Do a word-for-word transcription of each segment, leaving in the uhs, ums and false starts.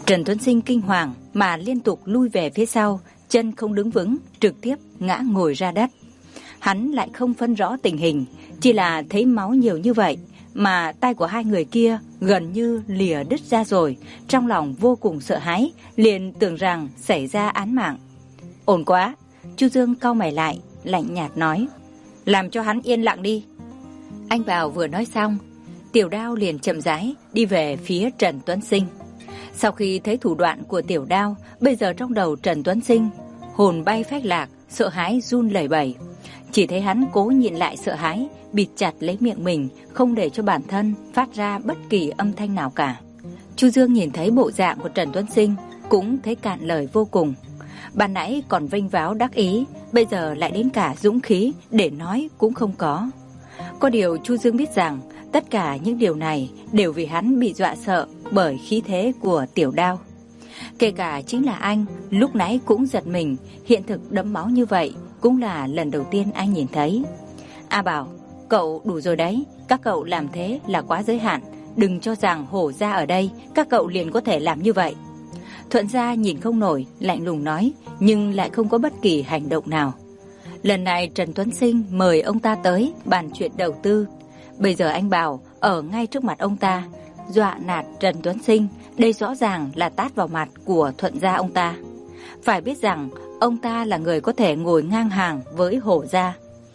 Trần Tuấn Sinh kinh hoàng mà liên tục lui về phía sau, chân không đứng vững, trực tiếp ngã ngồi ra đất. Hắn lại không phân rõ tình hình, chỉ là thấy máu nhiều như vậy mà tay của hai người kia gần như lìa đứt ra rồi, trong lòng vô cùng sợ hãi, liền tưởng rằng xảy ra án mạng. Ổn quá, Chu Dương cau mày lại, lạnh nhạt nói, làm cho hắn yên lặng đi. Anh Bảo vừa nói xong, Tiểu Đao liền chậm rãi đi về phía Trần Tuấn Sinh. Sau khi thấy thủ đoạn của Tiểu Đao, bây giờ trong đầu Trần Tuấn Sinh hồn bay phách lạc, sợ hãi run lẩy bẩy. Chỉ thấy hắn cố nhịn lại sợ hãi, bịt chặt lấy miệng mình, không để cho bản thân phát ra bất kỳ âm thanh nào cả. Chu Dương nhìn thấy bộ dạng của Trần Tuấn Sinh, cũng thấy cạn lời vô cùng. Ban nãy còn vênh váo đắc ý, bây giờ lại đến cả dũng khí để nói cũng không có. Có điều Chu Dương biết rằng tất cả những điều này đều vì hắn bị dọa sợ bởi khí thế của Tiểu Đao. Kể cả chính là anh, lúc nãy cũng giật mình, hiện thực đẫm máu như vậy cũng là lần đầu tiên anh nhìn thấy. A Bảo, cậu đủ rồi đấy, các cậu làm thế là quá giới hạn, đừng cho rằng Hổ gia ở đây các cậu liền có thể làm như vậy. Thuận gia nhìn không nổi, lạnh lùng nói, nhưng lại không có bất kỳ hành động nào. Lần này Trần Tuấn Sinh mời ông ta tới bàn chuyện đầu tư. Bây giờ anh Bảo ở ngay trước mặt ông ta, dọa nạt Trần Tuấn Sinh, đây rõ ràng là tát vào mặt của Thuận gia ông ta. Phải biết rằng ông ta là người có thể ngồi ngang hàng với Hổ gia.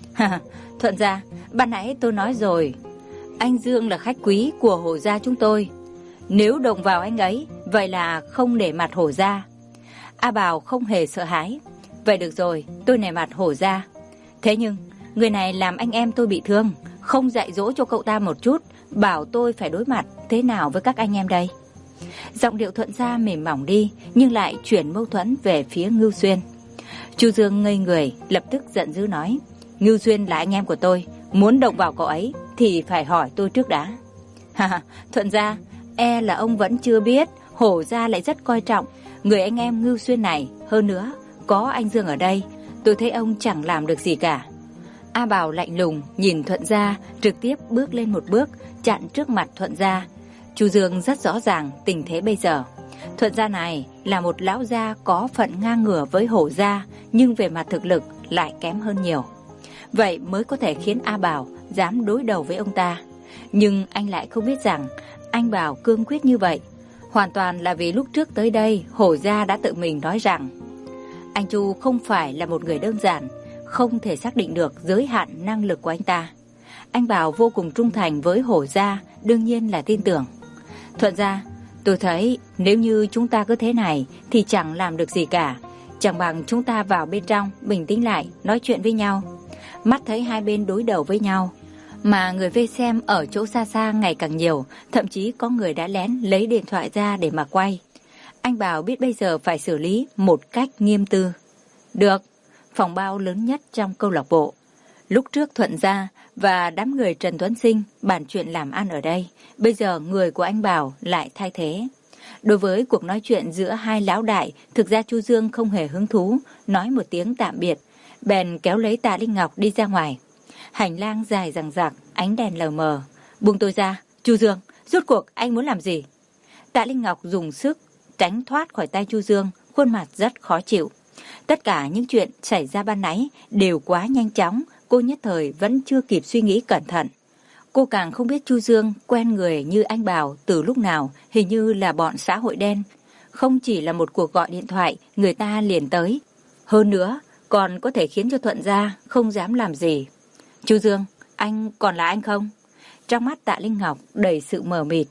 Thuận gia, ban nãy tôi nói rồi, anh Dương là khách quý của Hổ gia chúng tôi. Nếu động vào anh ấy, vậy là không nể mặt Hổ gia. A Bảo không hề sợ hãi. Vậy được rồi, tôi nể mặt Hổ gia. Thế nhưng, người này làm anh em tôi bị thương, không dạy dỗ cho cậu ta một chút, bảo tôi phải đối mặt thế nào với các anh em đây? Giọng điệu Thuận gia mềm mỏng đi, nhưng lại chuyển mâu thuẫn về phía Ngưu Xuyên. Chu Dương ngây người, lập tức giận dữ nói, Ngưu Xuyên là anh em của tôi, muốn động vào cậu ấy thì phải hỏi tôi trước đã. Ha, Thuận gia, e là ông vẫn chưa biết, Hổ gia lại rất coi trọng người anh em Ngưu Xuyên này. Hơn nữa, có anh Dương ở đây, tôi thấy ông chẳng làm được gì cả. A Bảo lạnh lùng nhìn Thuận gia, trực tiếp bước lên một bước, chặn trước mặt Thuận gia. Chu Dương rất rõ ràng tình thế bây giờ. Thuận gia này là một lão gia có phận ngang ngửa với Hổ gia, nhưng về mặt thực lực lại kém hơn nhiều. Vậy mới có thể khiến A Bảo dám đối đầu với ông ta. Nhưng anh lại không biết rằng anh Bảo cương quyết như vậy hoàn toàn là vì lúc trước tới đây Hổ gia đã tự mình nói rằng anh Chu không phải là một người đơn giản, không thể xác định được giới hạn năng lực của anh ta. Anh Bảo vô cùng trung thành với Hổ gia, đương nhiên là tin tưởng. Thuận gia, tôi thấy nếu như chúng ta cứ thế này thì chẳng làm được gì cả. Chẳng bằng chúng ta vào bên trong, bình tĩnh lại, nói chuyện với nhau. Mắt thấy hai bên đối đầu với nhau, mà người vây xem ở chỗ xa xa ngày càng nhiều, thậm chí có người đã lén lấy điện thoại ra để mà quay. Anh Bảo biết bây giờ phải xử lý một cách nghiêm tư. Được, phòng bao lớn nhất trong câu lạc bộ. Lúc trước Thuận gia và đám người Trần Tuấn Sinh bàn chuyện làm ăn ở đây, bây giờ người của anh Bảo lại thay thế. Đối với cuộc nói chuyện giữa hai lão đại, thực ra Chu Dương không hề hứng thú, nói một tiếng tạm biệt, bèn kéo lấy Tạ Linh Ngọc đi ra ngoài. Hành lang dài dằng dặc, ánh đèn lờ mờ. Buông tôi ra, Chu Dương, rốt cuộc anh muốn làm gì? Tạ Linh Ngọc dùng sức tránh thoát khỏi tay Chu Dương, khuôn mặt rất khó chịu. Tất cả những chuyện xảy ra ban nãy đều quá nhanh chóng, cô nhất thời vẫn chưa kịp suy nghĩ cẩn thận. Cô càng không biết Chu Dương quen người như anh Bảo từ lúc nào, hình như là bọn xã hội đen. Không chỉ là một cuộc gọi điện thoại, người ta liền tới. Hơn nữa, còn có thể khiến cho Thuận gia không dám làm gì. Chu Dương, anh còn là anh không? Trong mắt Tạ Linh Ngọc đầy sự mờ mịt.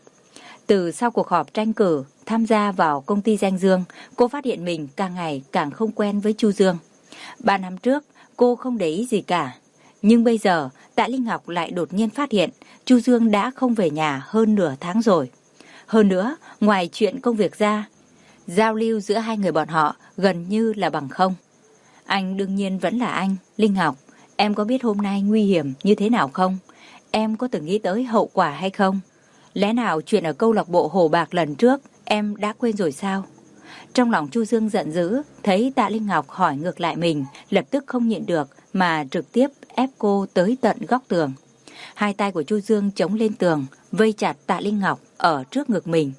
Từ sau cuộc họp tranh cử, tham gia vào công ty danh Dương, cô phát hiện mình càng ngày càng không quen với Chu Dương. Ba năm trước, cô không để ý gì cả. Nhưng bây giờ, Tạ Linh Ngọc lại đột nhiên phát hiện Chu Dương đã không về nhà hơn nửa tháng rồi. Hơn nữa, ngoài chuyện công việc ra, giao lưu giữa hai người bọn họ gần như là bằng không. Anh đương nhiên vẫn là anh, Linh Ngọc. Em có biết hôm nay nguy hiểm như thế nào không? Em có từng nghĩ tới hậu quả hay không? Lẽ nào chuyện ở câu lạc bộ Hồ Bạc lần trước em đã quên rồi sao? Trong lòng Chu Dương giận dữ, thấy Tạ Linh Ngọc hỏi ngược lại mình, lập tức không nhịn được mà trực tiếp ép cô tới tận góc tường. Hai tay của Chu Dương chống lên tường, vây chặt Tạ Linh Ngọc ở trước ngực mình.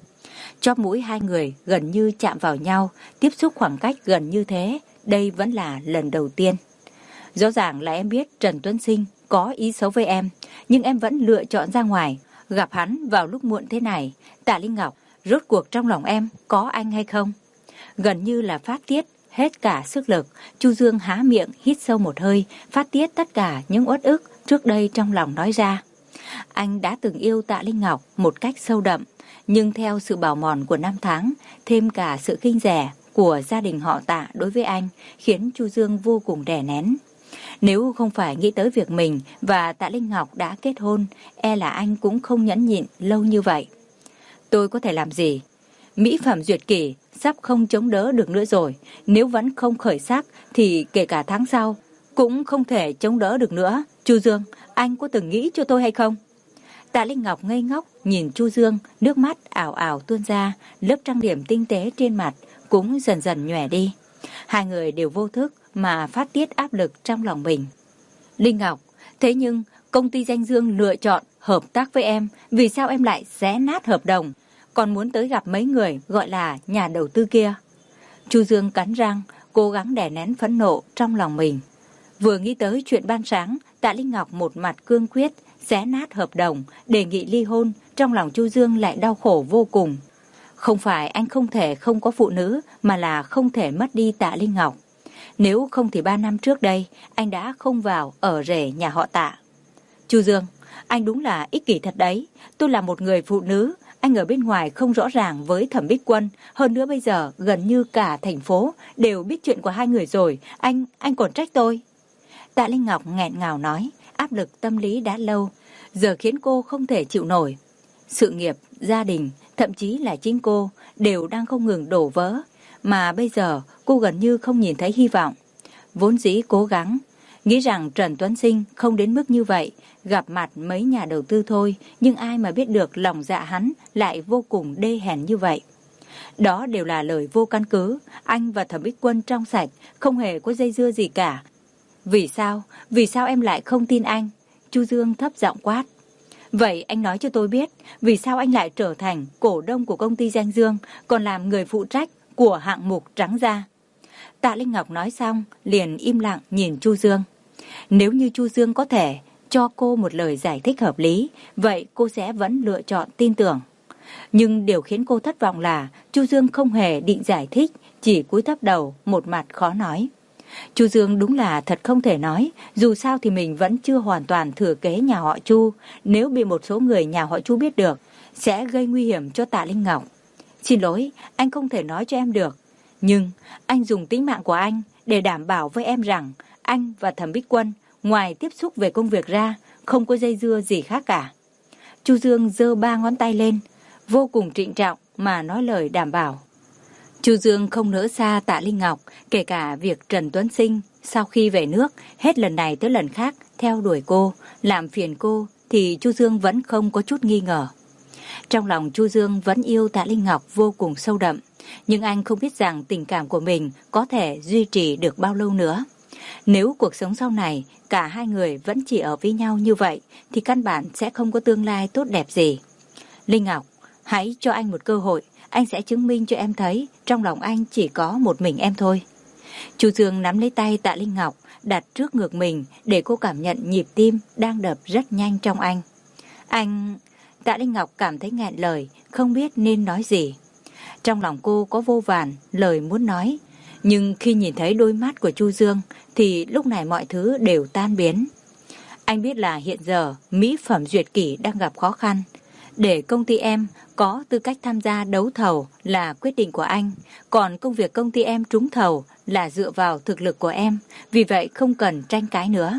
Chóp mũi hai người gần như chạm vào nhau, tiếp xúc khoảng cách gần như thế, đây vẫn là lần đầu tiên. Rõ ràng là em biết Trần Tuấn Sinh có ý xấu với em, nhưng em vẫn lựa chọn ra ngoài, gặp hắn vào lúc muộn thế này. Tạ Linh Ngọc, rốt cuộc trong lòng em có anh hay không? Gần như là phát tiết hết cả sức lực, Chu Dương há miệng hít sâu một hơi, phát tiết tất cả những uất ức trước đây trong lòng nói ra. Anh đã từng yêu Tạ Linh Ngọc một cách sâu đậm, nhưng theo sự bào mòn của năm tháng, thêm cả sự khinh rẻ của gia đình họ Tạ đối với anh, khiến Chu Dương vô cùng đè nén. Nếu không phải nghĩ tới việc mình và Tạ Linh Ngọc đã kết hôn, e là anh cũng không nhẫn nhịn lâu như vậy. Tôi có thể làm gì? Mỹ phẩm duyệt kỷ sắp không chống đỡ được nữa rồi. Nếu vẫn không khởi sắc thì kể cả tháng sau cũng không thể chống đỡ được nữa. Chu Dương, anh có từng nghĩ cho tôi hay không? Tạ Linh Ngọc ngây ngốc nhìn Chu Dương, nước mắt ảo ảo tuôn ra, lớp trang điểm tinh tế trên mặt cũng dần dần nhòe đi. Hai người đều vô thức mà phát tiết áp lực trong lòng mình. Linh Ngọc, thế nhưng công ty Danh Dương lựa chọn hợp tác với em, vì sao em lại xé nát hợp đồng, còn muốn tới gặp mấy người gọi là nhà đầu tư kia? Chu Dương cắn răng, cố gắng đè nén phẫn nộ trong lòng mình. Vừa nghĩ tới chuyện ban sáng, Tạ Linh Ngọc một mặt cương quyết xé nát hợp đồng, đề nghị ly hôn, trong lòng Chu Dương lại đau khổ vô cùng. Không phải anh không thể không có phụ nữ, mà là không thể mất đi Tạ Linh Ngọc. Nếu không thì ba năm trước đây, anh đã không vào ở rể nhà họ Tạ. Chu Dương, anh đúng là ích kỷ thật đấy. Tôi là một người phụ nữ, anh ở bên ngoài không rõ ràng với Thẩm Bích Quân. Hơn nữa bây giờ gần như cả thành phố đều biết chuyện của hai người rồi. Anh, anh còn trách tôi. Tạ Linh Ngọc nghẹn ngào nói, áp lực tâm lý đã lâu, giờ khiến cô không thể chịu nổi. Sự nghiệp, gia đình, thậm chí là chính cô đều đang không ngừng đổ vỡ. Mà bây giờ cô gần như không nhìn thấy hy vọng. Vốn dĩ cố gắng, nghĩ rằng Trần Tuấn Sinh không đến mức như vậy, gặp mặt mấy nhà đầu tư thôi, nhưng ai mà biết được lòng dạ hắn lại vô cùng đê hèn như vậy. Đó đều là lời vô căn cứ, anh và Thẩm Bích Quân trong sạch, không hề có dây dưa gì cả. Vì sao? Vì sao em lại không tin anh? Chu Dương thấp giọng quát. Vậy anh nói cho tôi biết, vì sao anh lại trở thành cổ đông của công ty Danh Dương, còn làm người phụ trách của hạng mục trắng da? Tạ Linh Ngọc nói xong, liền im lặng nhìn Chu Dương. Nếu như Chu Dương có thể cho cô một lời giải thích hợp lý, vậy cô sẽ vẫn lựa chọn tin tưởng. Nhưng điều khiến cô thất vọng là Chu Dương không hề định giải thích, chỉ cúi thấp đầu, một mặt khó nói. Chu Dương đúng là thật không thể nói, dù sao thì mình vẫn chưa hoàn toàn thừa kế nhà họ Chu, nếu bị một số người nhà họ Chu biết được, sẽ gây nguy hiểm cho Tạ Linh Ngọc. Xin lỗi, anh không thể nói cho em được, nhưng anh dùng tính mạng của anh để đảm bảo với em rằng anh và Thẩm Bích Quân ngoài tiếp xúc về công việc ra, không có dây dưa gì khác cả. Chu Dương giơ ba ngón tay lên, vô cùng trịnh trọng mà nói lời đảm bảo. Chu Dương không nỡ xa Tạ Linh Ngọc, kể cả việc Trần Tuấn Sinh sau khi về nước, hết lần này tới lần khác theo đuổi cô, làm phiền cô, thì Chu Dương vẫn không có chút nghi ngờ. Trong lòng Chu Dương vẫn yêu Tạ Linh Ngọc vô cùng sâu đậm, nhưng anh không biết rằng tình cảm của mình có thể duy trì được bao lâu nữa. Nếu cuộc sống sau này cả hai người vẫn chỉ ở với nhau như vậy, thì căn bản sẽ không có tương lai tốt đẹp gì. Linh Ngọc, hãy cho anh một cơ hội, anh sẽ chứng minh cho em thấy trong lòng anh chỉ có một mình em thôi. Chu Dương nắm lấy tay Tạ Linh Ngọc, đặt trước ngực mình để cô cảm nhận nhịp tim đang đập rất nhanh trong anh. Anh... Tạ Linh Ngọc cảm thấy nghẹn lời, không biết nên nói gì. Trong lòng cô có vô vàn lời muốn nói, nhưng khi nhìn thấy đôi mắt của Chu Dương thì lúc này mọi thứ đều tan biến. Anh biết là hiện giờ mỹ phẩm duyệt kỷ đang gặp khó khăn. Để công ty em có tư cách tham gia đấu thầu là quyết định của anh, còn công việc công ty em trúng thầu là dựa vào thực lực của em, vì vậy không cần tranh cãi nữa.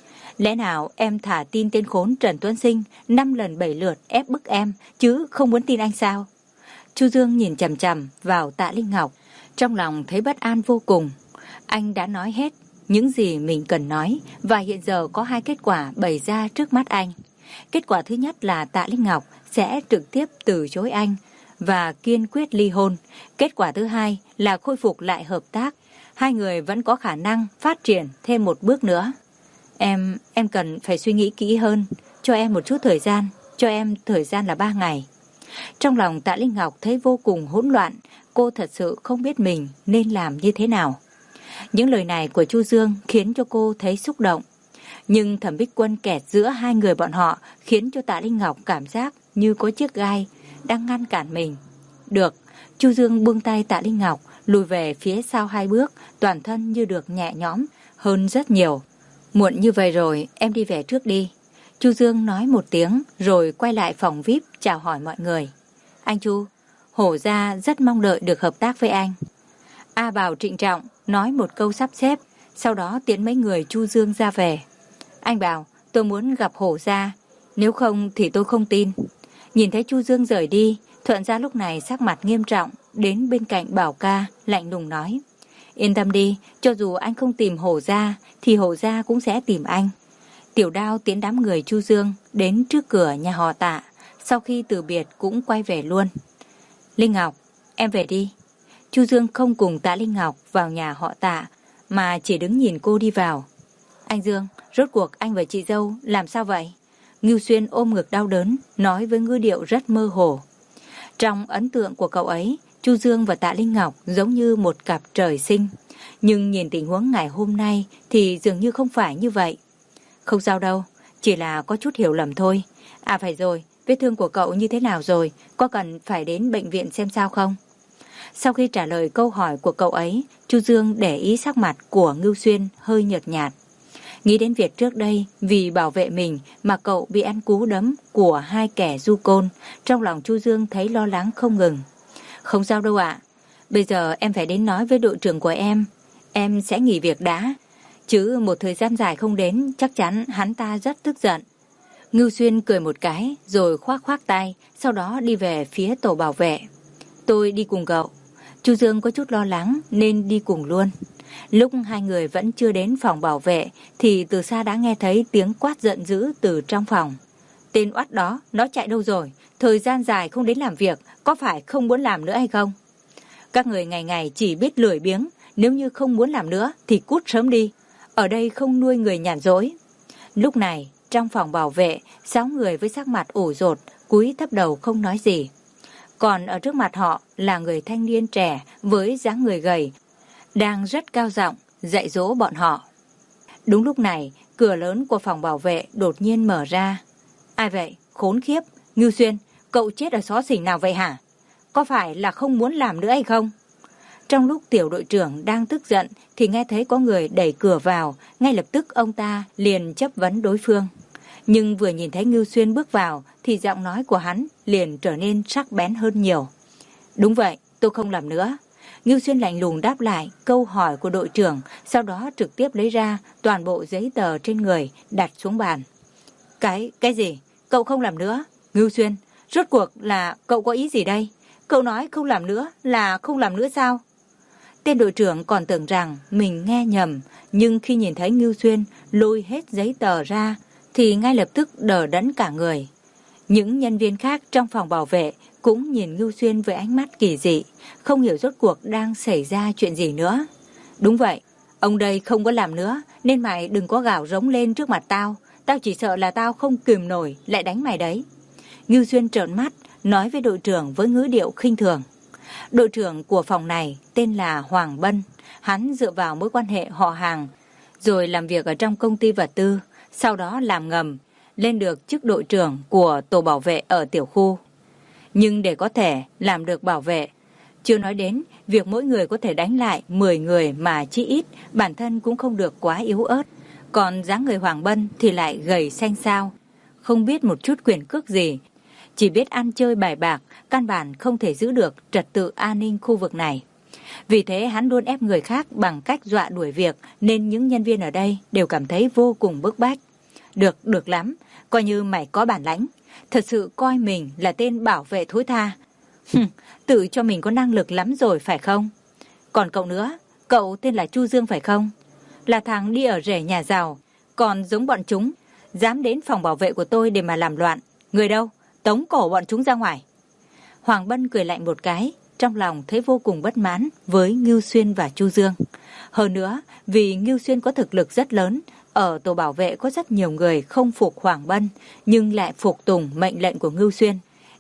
Lẽ nào em thả tin tên khốn Trần Tuấn Sinh năm lần bảy lượt ép bức em, chứ không muốn tin anh sao? Chu Dương nhìn chằm chằm vào Tạ Linh Ngọc, trong lòng thấy bất an vô cùng. Anh đã nói hết những gì mình cần nói, và hiện giờ có hai kết quả bày ra trước mắt anh. Kết quả thứ nhất là Tạ Linh Ngọc sẽ trực tiếp từ chối anh và kiên quyết ly hôn. Kết quả thứ hai là khôi phục lại hợp tác. Hai người vẫn có khả năng phát triển thêm một bước nữa. Em, em cần phải suy nghĩ kỹ hơn. Cho em một chút thời gian. Cho em thời gian là ba ngày. Trong lòng Tạ Linh Ngọc thấy vô cùng hỗn loạn, cô thật sự không biết mình nên làm như thế nào. Những lời này của Chu Dương khiến cho cô thấy xúc động. Nhưng Thẩm Bích Quân kẹt giữa hai người bọn họ khiến cho Tạ Linh Ngọc cảm giác như có chiếc gai đang ngăn cản mình. Được, Chu Dương buông tay Tạ Linh Ngọc, lùi về phía sau hai bước, toàn thân như được nhẹ nhõm hơn rất nhiều. Muộn như vậy rồi, em đi về trước đi. Chu Dương nói một tiếng rồi quay lại phòng vi ai pi chào hỏi mọi người. Anh Chu, Hổ gia rất mong đợi được hợp tác với anh. A Bảo trịnh trọng nói một câu sắp xếp, sau đó tiễn mấy người Chu Dương ra về. Anh Bảo, tôi muốn gặp Hổ gia, nếu không thì tôi không tin. Nhìn thấy Chu Dương rời đi, Thuận gia lúc này sắc mặt nghiêm trọng, đến bên cạnh Bảo ca, lạnh lùng nói. Yên tâm đi, cho dù anh không tìm Hổ gia, thì Hổ gia cũng sẽ tìm anh. Tiểu Đao tiễn đám người Chu Dương đến trước cửa nhà họ Tạ, sau khi từ biệt cũng quay về luôn. Linh Ngọc, em về đi. Chu Dương không cùng Tạ Linh Ngọc vào nhà họ Tạ, mà chỉ đứng nhìn cô đi vào. Anh Dương, rốt cuộc anh và chị dâu làm sao vậy? Ngưu Xuyên ôm ngực đau đớn, nói với ngữ điệu rất mơ hồ. Trong ấn tượng của cậu ấy, Chu Dương và Tạ Linh Ngọc giống như một cặp trời sinh. Nhưng nhìn tình huống ngày hôm nay thì dường như không phải như vậy. Không sao đâu, chỉ là có chút hiểu lầm thôi. À phải rồi, vết thương của cậu như thế nào rồi? Có cần phải đến bệnh viện xem sao không? Sau khi trả lời câu hỏi của cậu ấy, Chu Dương để ý sắc mặt của Ngưu Xuyên hơi nhợt nhạt. Nghĩ đến việc trước đây vì bảo vệ mình mà cậu bị ăn cú đấm của hai kẻ du côn, trong lòng Chu Dương thấy lo lắng không ngừng. Không sao đâu ạ, bây giờ em phải đến nói với đội trưởng của em, em sẽ nghỉ việc đã. Chứ một thời gian dài không đến, chắc chắn hắn ta rất tức giận. Ngưu Xuyên cười một cái rồi khoác khoác tay, sau đó đi về phía tổ bảo vệ. Tôi đi cùng cậu. Chu Dương có chút lo lắng nên đi cùng luôn. Lúc hai người vẫn chưa đến phòng bảo vệ thì từ xa đã nghe thấy tiếng quát giận dữ từ trong phòng. Tên oắt đó, nó chạy đâu rồi? Thời gian dài không đến làm việc, có phải không muốn làm nữa hay không? Các người ngày ngày chỉ biết lười biếng, nếu như không muốn làm nữa thì cút sớm đi. Ở đây không nuôi người nhàn rỗi. Lúc này, trong phòng bảo vệ, sáu người với sắc mặt ủ rột, cúi thấp đầu không nói gì. Còn ở trước mặt họ là người thanh niên trẻ với dáng người gầy, đang rất cao giọng dạy dỗ bọn họ. Đúng lúc này, cửa lớn của phòng bảo vệ đột nhiên mở ra. Ai vậy? Khốn khiếp! Ngưu Xuyên, cậu chết ở xó xỉnh nào vậy hả? Có phải là không muốn làm nữa hay không? Trong lúc tiểu đội trưởng đang tức giận thì nghe thấy có người đẩy cửa vào, ngay lập tức ông ta liền chất vấn đối phương. Nhưng vừa nhìn thấy Ngưu Xuyên bước vào thì giọng nói của hắn liền trở nên sắc bén hơn nhiều. Đúng vậy, tôi không làm nữa. Ngưu Xuyên lạnh lùng đáp lại câu hỏi của đội trưởng, sau đó trực tiếp lấy ra toàn bộ giấy tờ trên người đặt xuống bàn. Cái, cái gì? Cậu không làm nữa? Ngưu Xuyên, rốt cuộc là cậu có ý gì đây? Cậu nói không làm nữa là không làm nữa sao? Tên đội trưởng còn tưởng rằng mình nghe nhầm, nhưng khi nhìn thấy Ngưu Xuyên lôi hết giấy tờ ra thì ngay lập tức đờ đẫn cả người. Những nhân viên khác trong phòng bảo vệ cũng nhìn Ngưu Xuyên với ánh mắt kỳ dị, không hiểu rốt cuộc đang xảy ra chuyện gì nữa. Đúng vậy, ông đây không có làm nữa, nên mày đừng có gào rống lên trước mặt tao. Tao chỉ sợ là tao không kìm nổi lại đánh mày đấy. Ngưu Xuyên trợn mắt, nói với đội trưởng với ngữ điệu khinh thường. Đội trưởng của phòng này tên là Hoàng Bân. Hắn dựa vào mối quan hệ họ hàng, rồi làm việc ở trong công ty vật tư, sau đó làm ngầm, lên được chức đội trưởng của tổ bảo vệ ở tiểu khu. Nhưng để có thể làm được bảo vệ, chưa nói đến việc mỗi người có thể đánh lại mười người mà chí ít bản thân cũng không được quá yếu ớt. Còn dáng người Hoàng Bân thì lại gầy xanh xao, không biết một chút quyền cước gì, chỉ biết ăn chơi bài bạc, căn bản không thể giữ được trật tự an ninh khu vực này. Vì thế hắn luôn ép người khác bằng cách dọa đuổi việc, nên những nhân viên ở đây đều cảm thấy vô cùng bức bách. Được, được lắm, coi như mày có bản lãnh, thật sự coi mình là tên bảo vệ thối tha. Hừm, tự cho mình có năng lực lắm rồi phải không? Còn cậu nữa, cậu tên là Chu Dương phải không? Là thằng đi ở rể nhà giàu, còn giống bọn chúng, dám đến phòng bảo vệ của tôi để mà làm loạn. Người đâu? Tống cổ bọn chúng ra ngoài. Hoàng Bân cười lạnh một cái, trong lòng thấy vô cùng bất mãn với Ngưu Xuyên và Chu Dương. Hơn nữa, vì Ngưu Xuyên có thực lực rất lớn, ở tổ bảo vệ có rất nhiều người không phục Hoàng Bân, nhưng lại phục tùng mệnh lệnh của Ngưu Xuyên.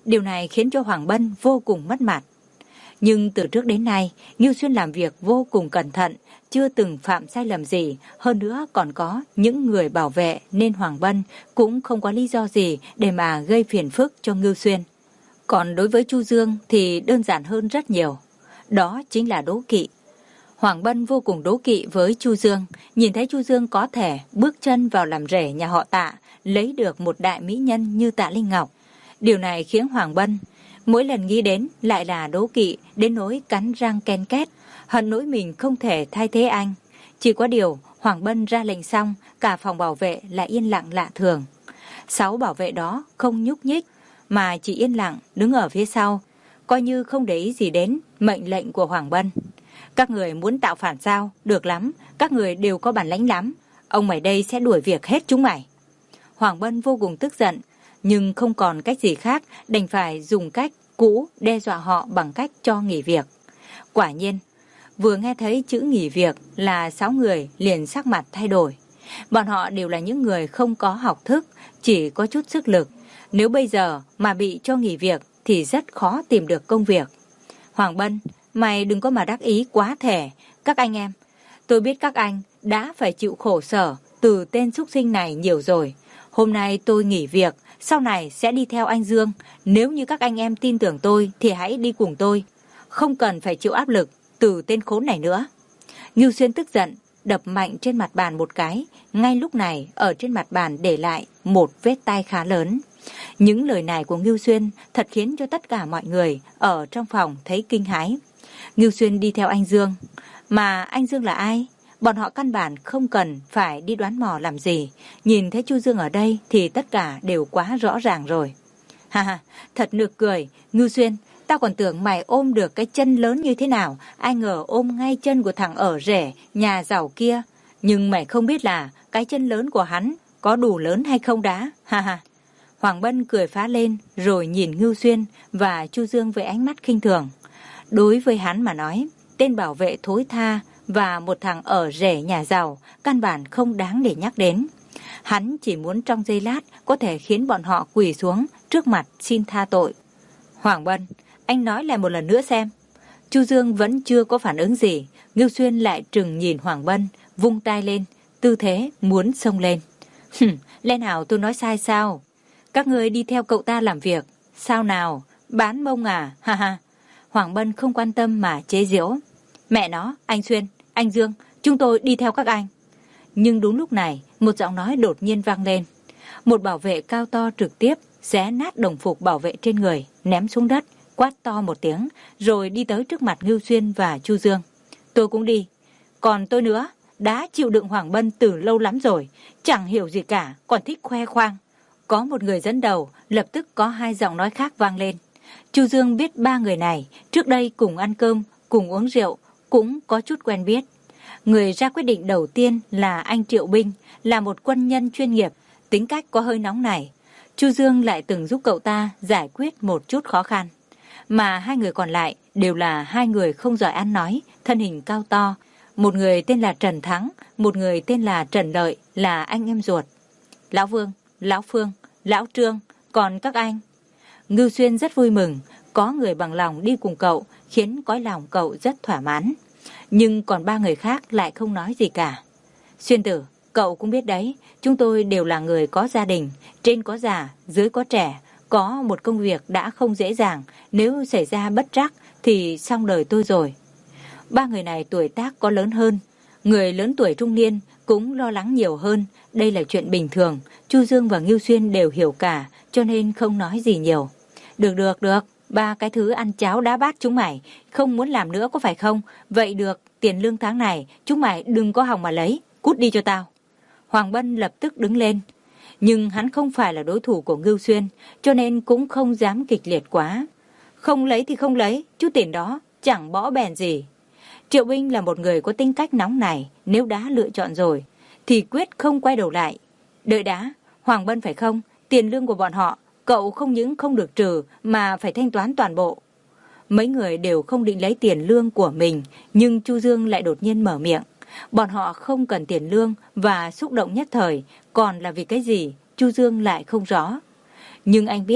Điều này khiến cho Hoàng Bân vô cùng mất mặt. Nhưng từ trước đến nay, Ngưu Xuyên làm việc vô cùng cẩn thận, chưa từng phạm sai lầm gì, hơn nữa còn có những người bảo vệ nên Hoàng Bân cũng không có lý do gì để mà gây phiền phức cho Ngưu Xuyên. Còn đối với Chu Dương thì đơn giản hơn rất nhiều, đó chính là đố kỵ. Hoàng Bân vô cùng đố kỵ với Chu Dương, nhìn thấy Chu Dương có thể bước chân vào làm rể nhà họ Tạ, lấy được một đại mỹ nhân như Tạ Linh Ngọc. Điều này khiến Hoàng Bân mỗi lần nghĩ đến lại là đố kỵ đến nỗi cắn răng ken két, hận nỗi mình không thể thay thế anh. Chỉ có điều Hoàng Bân ra lệnh xong, cả phòng bảo vệ lại yên lặng lạ thường. Sáu bảo vệ đó không nhúc nhích mà chỉ yên lặng đứng ở phía sau, coi như không để ý gì đến mệnh lệnh của Hoàng Bân. Các người muốn tạo phản sao? Được lắm, các người đều có bản lĩnh lắm. Ông mày đây sẽ đuổi việc hết chúng mày. Hoàng Bân vô cùng tức giận, nhưng không còn cách gì khác, đành phải dùng cách cũ đe dọa họ bằng cách cho nghỉ việc. Quả nhiên, vừa nghe thấy chữ nghỉ việc là sáu người liền sắc mặt thay đổi. Bọn họ đều là những người không có học thức, chỉ có chút sức lực. Nếu bây giờ mà bị cho nghỉ việc thì rất khó tìm được công việc. Hoàng Bân, mày đừng có mà đắc ý quá thể. Các anh em, tôi biết các anh đã phải chịu khổ sở từ tên súc sinh này nhiều rồi. Hôm nay tôi nghỉ việc, sau này sẽ đi theo anh Dương. Nếu như các anh em tin tưởng tôi thì hãy đi cùng tôi, không cần phải chịu áp lực từ tên khốn này nữa. Ngưu Xuyên tức giận, đập mạnh trên mặt bàn một cái. Ngay lúc này, ở trên mặt bàn để lại một vết tay khá lớn. Những lời này của Ngưu Xuyên thật khiến cho tất cả mọi người ở trong phòng thấy kinh hãi. Ngưu Xuyên đi theo anh Dương. Mà anh Dương là ai? Bọn họ căn bản không cần phải đi đoán mò làm gì. Nhìn thấy Chu Dương ở đây thì tất cả đều quá rõ ràng rồi. Ha ha, thật nực cười. Ngưu Xuyên, tao còn tưởng mày ôm được cái chân lớn như thế nào. Ai ngờ ôm ngay chân của thằng ở rể, nhà giàu kia. Nhưng mày không biết là cái chân lớn của hắn có đủ lớn hay không đã. Ha ha. Hoàng Bân cười phá lên rồi nhìn Ngưu Xuyên và Chu Dương với ánh mắt khinh thường. Đối với hắn mà nói, tên bảo vệ thối tha và một thằng ở rể nhà giàu căn bản không đáng để nhắc đến. Hắn chỉ muốn trong giây lát có thể khiến bọn họ quỳ xuống trước mặt xin tha tội. Hoàng Bân, anh nói lại một lần nữa xem. Chu Dương vẫn chưa có phản ứng gì. Ngưu Xuyên lại trừng nhìn Hoàng Bân, vung tay lên, tư thế muốn xông lên. Hừm, lẽ nào tôi nói sai sao? Các người đi theo cậu ta làm việc. Sao nào? Bán mông à? Ha ha. Hoàng Bân không quan tâm mà chế giễu. Mẹ nó, anh Xuyên, anh Dương, chúng tôi đi theo các anh. Nhưng đúng lúc này, một giọng nói đột nhiên vang lên. Một bảo vệ cao to trực tiếp xé nát đồng phục bảo vệ trên người, ném xuống đất, quát to một tiếng, rồi đi tới trước mặt Ngưu Xuyên và Chu Dương. Tôi cũng đi. Còn tôi nữa, đã chịu đựng Hoàng Bân từ lâu lắm rồi, chẳng hiểu gì cả, còn thích khoe khoang. Có một người dẫn đầu, lập tức có hai giọng nói khác vang lên. Chu Dương biết ba người này, trước đây cùng ăn cơm, cùng uống rượu, cũng có chút quen biết. Người ra quyết định đầu tiên là anh Triệu Binh, là một quân nhân chuyên nghiệp, tính cách có hơi nóng nảy. Chu Dương lại từng giúp cậu ta giải quyết một chút khó khăn. Mà hai người còn lại đều là hai người không giỏi ăn nói, thân hình cao to. Một người tên là Trần Thắng, một người tên là Trần Lợi, là anh em ruột. Lão Vương, Lão Phương, Lão Trương, còn các anh? Ngưu Xuyên rất vui mừng, có người bằng lòng đi cùng cậu, khiến cõi lòng cậu rất thỏa mãn. Nhưng còn ba người khác lại không nói gì cả. Xuyên tử, cậu cũng biết đấy, chúng tôi đều là người có gia đình, trên có già, dưới có trẻ, có một công việc đã không dễ dàng, nếu xảy ra bất trắc thì xong đời tôi rồi. Ba người này tuổi tác có lớn hơn, người lớn tuổi trung niên cũng lo lắng nhiều hơn, đây là chuyện bình thường, Chu Dương và Ngưu Xuyên đều hiểu cả, cho nên không nói gì nhiều. Được được được, ba cái thứ ăn cháo đá bát chúng mày, không muốn làm nữa có phải không? Vậy được, tiền lương tháng này chúng mày đừng có hòng mà lấy, cút đi cho tao. Hoàng Bân lập tức đứng lên, nhưng hắn không phải là đối thủ của Ngưu Xuyên, cho nên cũng không dám kịch liệt quá. Không lấy thì không lấy, chút tiền đó chẳng bỏ bèn gì. Triệu Binh là một người có tính cách nóng này, nếu đã lựa chọn rồi thì quyết không quay đầu lại. Đợi đã, Hoàng Bân phải không? Tiền lương của bọn họ cậu không những không được trừ mà phải thanh toán toàn bộ. Mấy người đều không định lấy tiền lương của mình, nhưng Chu Dương lại đột nhiên mở miệng. Bọn họ không cần tiền lương và xúc động nhất thời, còn là vì cái gì Chu Dương lại không rõ. Nhưng anh biết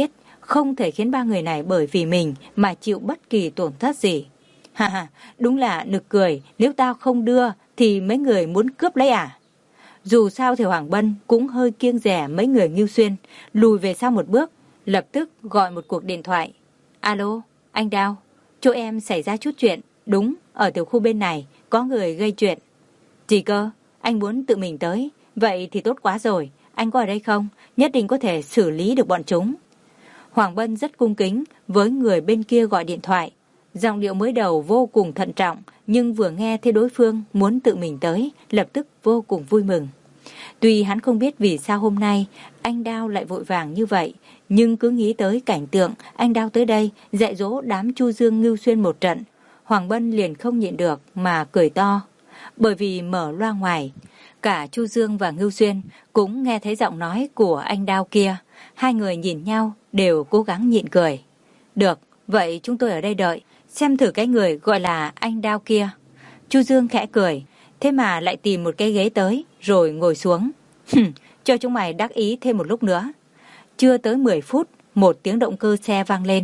không thể khiến ba người này bởi vì mình mà chịu bất kỳ tổn thất gì. Ha ha, đúng là nực cười, nếu tao không đưa thì mấy người muốn cướp lấy à? Dù sao thì Hoàng Bân cũng hơi kiêng dè mấy người Ngưu Xuyên, lùi về sau một bước, lập tức gọi một cuộc điện thoại. Alo, anh Đao, chỗ em xảy ra chút chuyện, đúng, ở tiểu khu bên này có người gây chuyện. Gì cơ, anh muốn tự mình tới, vậy thì tốt quá rồi, anh có ở đây không? Nhất định có thể xử lý được bọn chúng. Hoàng Bân rất cung kính với người bên kia gọi điện thoại. Giọng điệu mới đầu vô cùng thận trọng, nhưng vừa nghe thấy đối phương muốn tự mình tới, lập tức vô cùng vui mừng. Tuy hắn không biết vì sao hôm nay anh Đao lại vội vàng như vậy, nhưng cứ nghĩ tới cảnh tượng anh Đao tới đây dạy dỗ đám Chu Dương Ngưu Xuyên một trận, Hoàng Bân liền không nhịn được mà cười to. Bởi vì mở loa ngoài, cả Chu Dương và Ngưu Xuyên cũng nghe thấy giọng nói của anh Đao kia. Hai người nhìn nhau đều cố gắng nhịn cười. Được, vậy chúng tôi ở đây đợi, xem thử cái người gọi là anh Đao kia. Chu Dương khẽ cười, thế mà lại tìm một cái ghế tới rồi ngồi xuống. Cho chúng mày đắc ý thêm một lúc nữa. Chưa tới mười phút, một tiếng động cơ xe vang lên.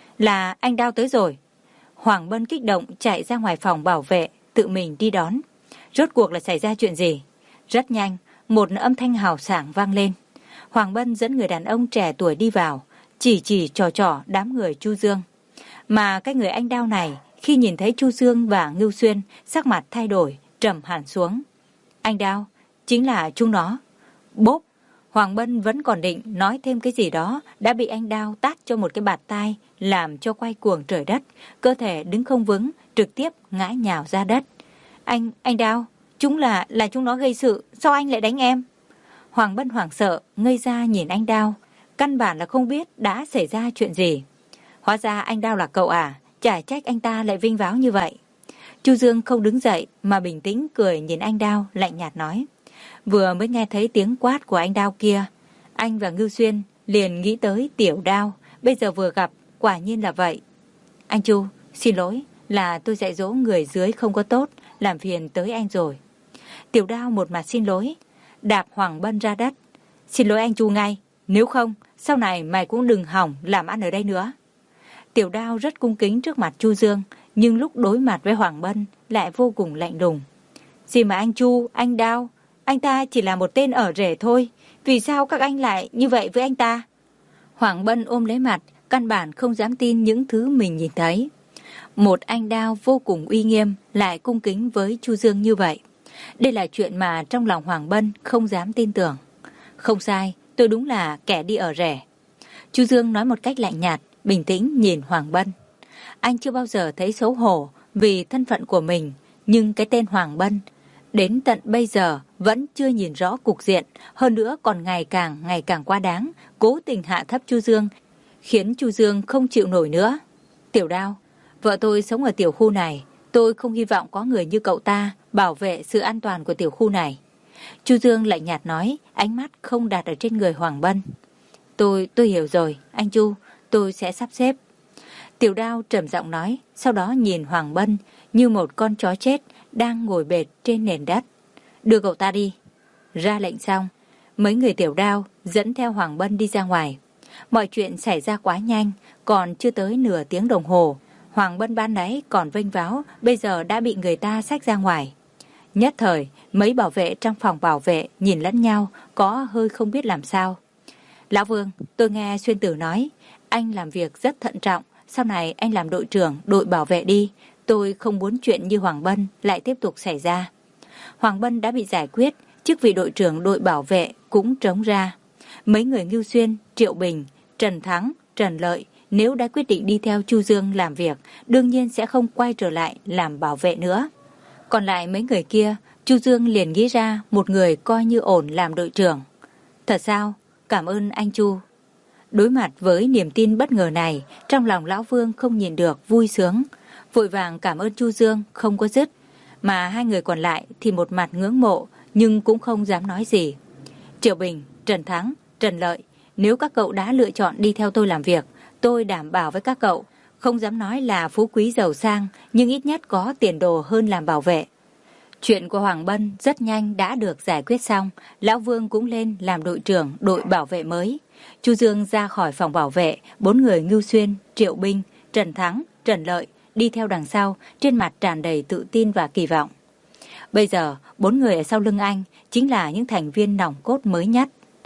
Là anh Đao tới rồi. Hoàng Bân kích động chạy ra ngoài phòng bảo vệ, tự mình đi đón. Rốt cuộc là xảy ra chuyện gì? Rất nhanh, một âm thanh hào sảng vang lên. Hoàng Bân dẫn người đàn ông trẻ tuổi đi vào, chỉ chỉ trò trò đám người Chu Dương. Mà cái người anh Đao này, khi nhìn thấy Chu Dương và Ngưu Xuyên, sắc mặt thay đổi, trầm hẳn xuống. Anh Đao, chính là chúng nó. Bốp, Hoàng Bân vẫn còn định nói thêm cái gì đó, đã bị anh Đao tát cho một cái bạt tai, làm cho quay cuồng trời đất, cơ thể đứng không vững, trực tiếp ngã nhào ra đất. Anh, anh Đao, chúng là, là chúng nó gây sự, sao anh lại đánh em? Hoàng Bân hoảng sợ, ngây ra nhìn anh Đao, căn bản là không biết đã xảy ra chuyện gì. Hóa ra anh Đao là cậu à, chả trách anh ta lại vinh váo như vậy. Chu Dương không đứng dậy mà bình tĩnh cười nhìn anh Đao, lạnh nhạt nói. Vừa mới nghe thấy tiếng quát của anh Đao kia, anh và Ngưu Xuyên liền nghĩ tới Tiểu Đao, bây giờ vừa gặp, quả nhiên là vậy. Anh Chu, xin lỗi, là tôi dạy dỗ người dưới không có tốt, làm phiền tới anh rồi. Tiểu Đao một mặt xin lỗi, đạp Hoàng Bân ra đất. Xin lỗi anh Chu ngay, nếu không, sau này mày cũng đừng hỏng làm ăn ở đây nữa. Tiểu Đao rất cung kính trước mặt Chu Dương, nhưng lúc đối mặt với Hoàng Bân lại vô cùng lạnh lùng. Gì mà anh Chu, anh Đao, anh ta chỉ là một tên ở rể thôi, vì sao các anh lại như vậy với anh ta? Hoàng Bân ôm lấy mặt, căn bản không dám tin những thứ mình nhìn thấy. Một anh Đao vô cùng uy nghiêm lại cung kính với Chu Dương như vậy. Đây là chuyện mà trong lòng Hoàng Bân không dám tin tưởng. Không sai, tôi đúng là kẻ đi ở rẻ. Chu Dương nói một cách lạnh nhạt, bình tĩnh nhìn Hoàng Bân. Anh chưa bao giờ thấy xấu hổ vì thân phận của mình, nhưng cái tên Hoàng Bân đến tận bây giờ vẫn chưa nhìn rõ cục diện, hơn nữa còn ngày càng ngày càng quá đáng, cố tình hạ thấp Chu Dương, khiến Chu Dương không chịu nổi nữa. Tiểu Đao, vợ tôi sống ở tiểu khu này, tôi không hy vọng có người như cậu ta bảo vệ sự an toàn của tiểu khu này. Chu Dương lạnh nhạt nói, ánh mắt không đặt ở trên người Hoàng Bân. Tôi, tôi hiểu rồi, anh Chu, tôi sẽ sắp xếp. Tiểu Đao trầm giọng nói, sau đó nhìn Hoàng Bân như một con chó chết đang ngồi bệt trên nền đất. Đưa cậu ta đi. Ra lệnh xong, mấy người Tiểu Đao dẫn theo Hoàng Bân đi ra ngoài. Mọi chuyện xảy ra quá nhanh, còn chưa tới nửa tiếng đồng hồ. Hoàng Bân ban nãy còn vênh váo, bây giờ đã bị người ta xách ra ngoài. Nhất thời, mấy bảo vệ trong phòng bảo vệ nhìn lẫn nhau, có hơi không biết làm sao. Lão Vương, tôi nghe Xuyên Tử nói, anh làm việc rất thận trọng, sau này anh làm đội trưởng, đội bảo vệ đi. Tôi không muốn chuyện như Hoàng Bân lại tiếp tục xảy ra. Hoàng Bân đã bị giải quyết, chức vị đội trưởng đội bảo vệ cũng trống ra. Mấy người Ngưu Xuyên, Triệu Bình, Trần Thắng, Trần Lợi nếu đã quyết định đi theo Chu Dương làm việc, đương nhiên sẽ không quay trở lại làm bảo vệ nữa. Còn lại mấy người kia, Chu Dương liền nghĩ ra một người coi như ổn làm đội trưởng. Thật sao? Cảm ơn anh Chu. Đối mặt với niềm tin bất ngờ này, trong lòng Lão Vương không nhìn được vui sướng, vội vàng cảm ơn Chu Dương không có dứt, mà hai người còn lại thì một mặt ngưỡng mộ nhưng cũng không dám nói gì. Triệu Bình, Trần Thắng, Trần Lợi, nếu các cậu đã lựa chọn đi theo tôi làm việc, tôi đảm bảo với các cậu, không dám nói là phú quý giàu sang, nhưng ít nhất có tiền đồ hơn làm bảo vệ. Chuyện của Hoàng Bân rất nhanh đã được giải quyết xong. Lão Vương cũng lên làm đội trưởng đội bảo vệ mới. Chu Dương ra khỏi phòng bảo vệ, bốn người Ngưu Xuyên, Triệu Binh, Trần Thắng, Trần Lợi đi theo đằng sau, trên mặt tràn đầy tự tin và kỳ vọng. Bây giờ, bốn người ở sau lưng anh chính là những thành viên nòng cốt mới nhất.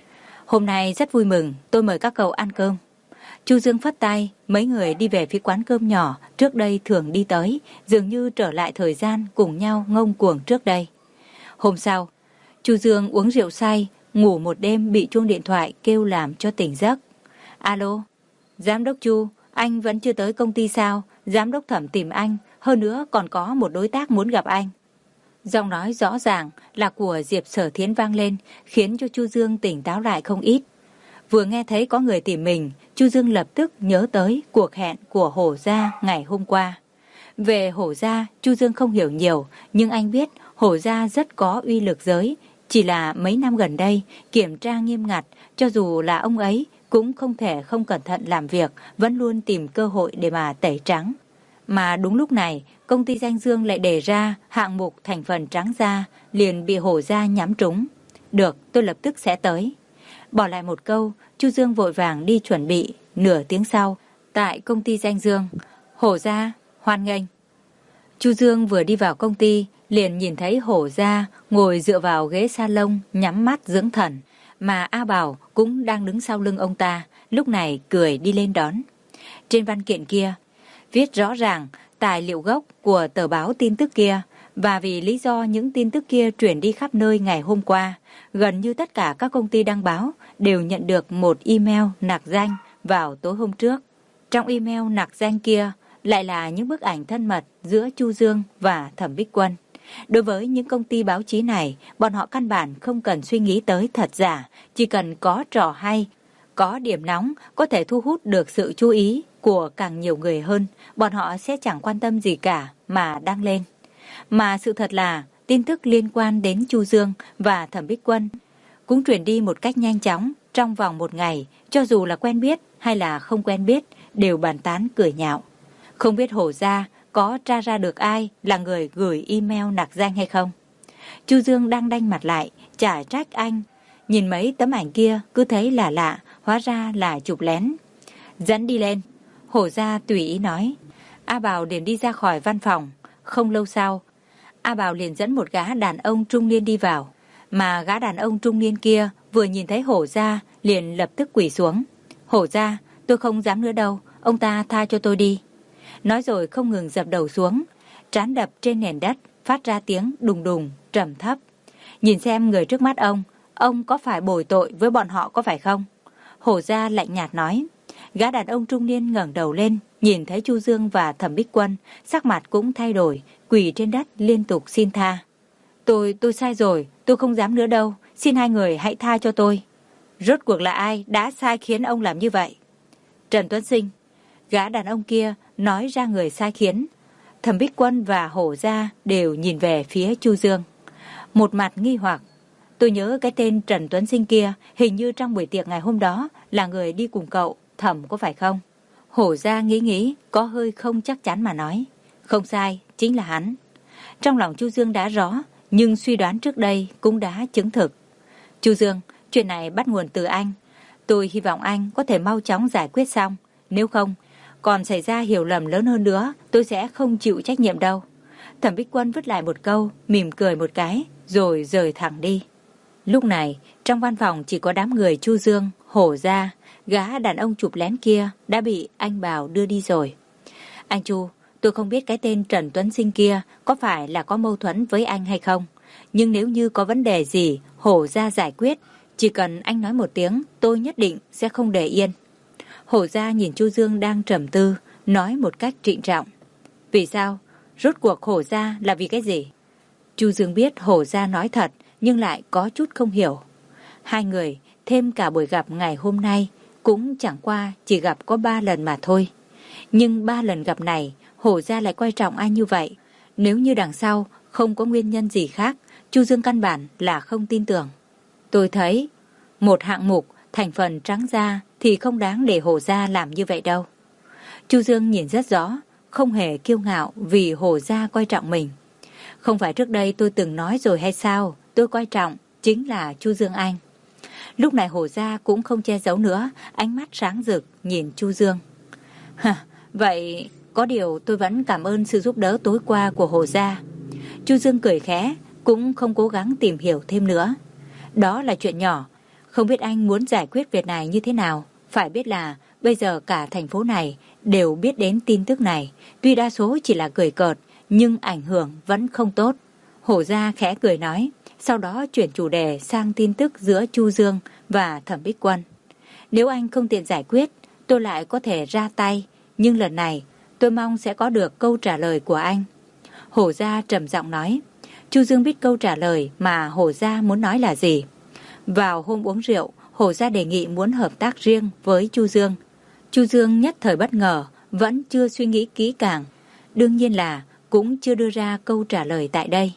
Hôm nay rất vui mừng, tôi mời các cậu ăn cơm. Chu Dương phất tay, mấy người đi về phía quán cơm nhỏ trước đây thường đi tới, dường như trở lại thời gian cùng nhau ngông cuồng trước đây. Hôm sau, Chu Dương uống rượu say, ngủ một đêm bị chuông điện thoại kêu làm cho tỉnh giấc. Alo, Giám đốc Chu, anh vẫn chưa tới công ty sao? Giám đốc Thẩm tìm anh, hơn nữa còn có một đối tác muốn gặp anh. Giọng nói rõ ràng là của Diệp Sở Thiến vang lên, khiến cho Chu Dương tỉnh táo lại không ít. Vừa nghe thấy có người tìm mình, Chu Dương lập tức nhớ tới cuộc hẹn của Hổ Gia ngày hôm qua. Về Hổ Gia, Chu Dương không hiểu nhiều, nhưng anh biết Hổ Gia rất có uy lực giới. Chỉ là mấy năm gần đây, kiểm tra nghiêm ngặt, cho dù là ông ấy cũng không thể không cẩn thận làm việc, vẫn luôn tìm cơ hội để mà tẩy trắng. Mà đúng lúc này, công ty Danh Dương lại đề ra hạng mục thành phần trắng da, liền bị Hổ Gia nhắm trúng. Được, tôi lập tức sẽ tới. Bỏ lại một câu, Chu Dương vội vàng đi chuẩn bị. Nửa tiếng sau, tại công ty Danh Dương, Hổ Gia hoan nghênh. Chu Dương vừa đi vào công ty, liền nhìn thấy Hổ Gia ngồi dựa vào ghế salon nhắm mắt dưỡng thần, mà A Bảo cũng đang đứng sau lưng ông ta, lúc này cười đi lên đón. Trên văn kiện kia, viết rõ ràng tài liệu gốc của tờ báo tin tức kia, và vì lý do những tin tức kia chuyển đi khắp nơi ngày hôm qua, gần như tất cả các công ty đăng báo đều nhận được một email nặc danh vào tối hôm trước. Trong email nặc danh kia lại là những bức ảnh thân mật giữa Chu Dương và Thẩm Bích Quân. Đối với những công ty báo chí này, bọn họ căn bản không cần suy nghĩ tới thật giả, chỉ cần có trò hay, có điểm nóng có thể thu hút được sự chú ý của càng nhiều người hơn, bọn họ sẽ chẳng quan tâm gì cả mà đăng lên. Mà sự thật là tin tức liên quan đến Chu Dương và Thẩm Bích Quân cũng truyền đi một cách nhanh chóng, trong vòng một ngày, cho dù là quen biết hay là không quen biết đều bàn tán cười nhạo. Không biết Hổ Gia có tra ra được ai là người gửi email nặc danh hay không. Chu Dương đang đanh mặt lại, chả trách anh. Nhìn mấy tấm ảnh kia cứ thấy là lạ, hóa ra là chụp lén. Dẫn đi lên. Hổ Gia tùy ý nói. A Bảo liền đi ra khỏi văn phòng. Không lâu sau, A Bảo liền dẫn một gã đàn ông trung niên đi vào. Mà gã đàn ông trung niên kia vừa nhìn thấy Hổ Gia liền lập tức quỳ xuống. Hổ Gia, tôi không dám nữa đâu, ông ta tha cho tôi đi. Nói rồi không ngừng dập đầu xuống, trán đập trên nền đất, phát ra tiếng đùng đùng, trầm thấp. Nhìn xem người trước mắt ông, ông có phải bồi tội với bọn họ có phải không? Hổ Gia lạnh nhạt nói. Gã đàn ông trung niên ngẩng đầu lên, nhìn thấy Chu Dương và Thẩm Bích Quân, sắc mặt cũng thay đổi, quỳ trên đất liên tục xin tha. Tôi, tôi sai rồi, tôi không dám nữa đâu, xin hai người hãy tha cho tôi. Rốt cuộc là ai đã sai khiến ông làm như vậy? Trần Tuấn Sinh. Gã đàn ông kia nói ra người sai khiến. Thẩm Bích Quân và Hổ Gia đều nhìn về phía Chu Dương. Một mặt nghi hoặc. Tôi nhớ cái tên Trần Tuấn Sinh kia hình như trong buổi tiệc ngày hôm đó là người đi cùng cậu, Thẩm có phải không? Hổ Gia nghĩ nghĩ, có hơi không chắc chắn mà nói. Không sai, chính là hắn. Trong lòng Chu Dương đã rõ, nhưng suy đoán trước đây cũng đã chứng thực. Chu Dương, chuyện này bắt nguồn từ anh. Tôi hy vọng anh có thể mau chóng giải quyết xong. Nếu không, còn xảy ra hiểu lầm lớn hơn nữa, tôi sẽ không chịu trách nhiệm đâu. Thẩm Bích Quân vứt lại một câu, mỉm cười một cái, rồi rời thẳng đi. Lúc này, trong văn phòng chỉ có đám người Chu Dương, Hổ Gia, gã đàn ông chụp lén kia đã bị anh Bảo đưa đi rồi. Anh Chu, tôi không biết cái tên Trần Tuấn Sinh kia có phải là có mâu thuẫn với anh hay không. Nhưng nếu như có vấn đề gì, Hổ Gia giải quyết, chỉ cần anh nói một tiếng, tôi nhất định sẽ không để yên. Hổ Gia nhìn Chu Dương đang trầm tư, nói một cách trịnh trọng. Vì sao? Rốt cuộc Hổ Gia là vì cái gì? Chu Dương biết Hổ Gia nói thật, nhưng lại có chút không hiểu. Hai người, thêm cả buổi gặp ngày hôm nay, cũng chẳng qua chỉ gặp có ba lần mà thôi. Nhưng ba lần gặp này, Hổ Gia lại coi trọng ai như vậy. Nếu như đằng sau không có nguyên nhân gì khác, Chu Dương căn bản là không tin tưởng. Tôi thấy, một hạng mục thành phần trắng da thì không đáng để Hổ Gia làm như vậy đâu. Chu Dương nhìn rất rõ, không hề kiêu ngạo vì Hổ Gia coi trọng mình. Không phải trước đây tôi từng nói rồi hay sao, tôi coi trọng chính là Chu Dương anh. Lúc này Hổ Gia cũng không che giấu nữa, ánh mắt sáng rực nhìn Chu Dương. Hả, vậy có điều tôi vẫn cảm ơn sự giúp đỡ tối qua của Hổ Gia. Chu Dương cười khẽ, cũng không cố gắng tìm hiểu thêm nữa. Đó là chuyện nhỏ, không biết anh muốn giải quyết việc này như thế nào. Phải biết là bây giờ cả thành phố này đều biết đến tin tức này, tuy đa số chỉ là cười cợt, nhưng ảnh hưởng vẫn không tốt. Hổ Gia khẽ cười nói, sau đó chuyển chủ đề sang tin tức giữa Chu Dương và Thẩm Bích Quân. Nếu anh không tiện giải quyết, tôi lại có thể ra tay, nhưng lần này tôi mong sẽ có được câu trả lời của anh. Hổ Gia trầm giọng nói. Chu Dương biết câu trả lời mà Hổ Gia muốn nói là gì. Vào hôm uống rượu, Hổ Gia đề nghị muốn hợp tác riêng với Chu Dương. Chu Dương nhất thời bất ngờ, vẫn chưa suy nghĩ kỹ càng. Đương nhiên là cũng chưa đưa ra câu trả lời tại đây.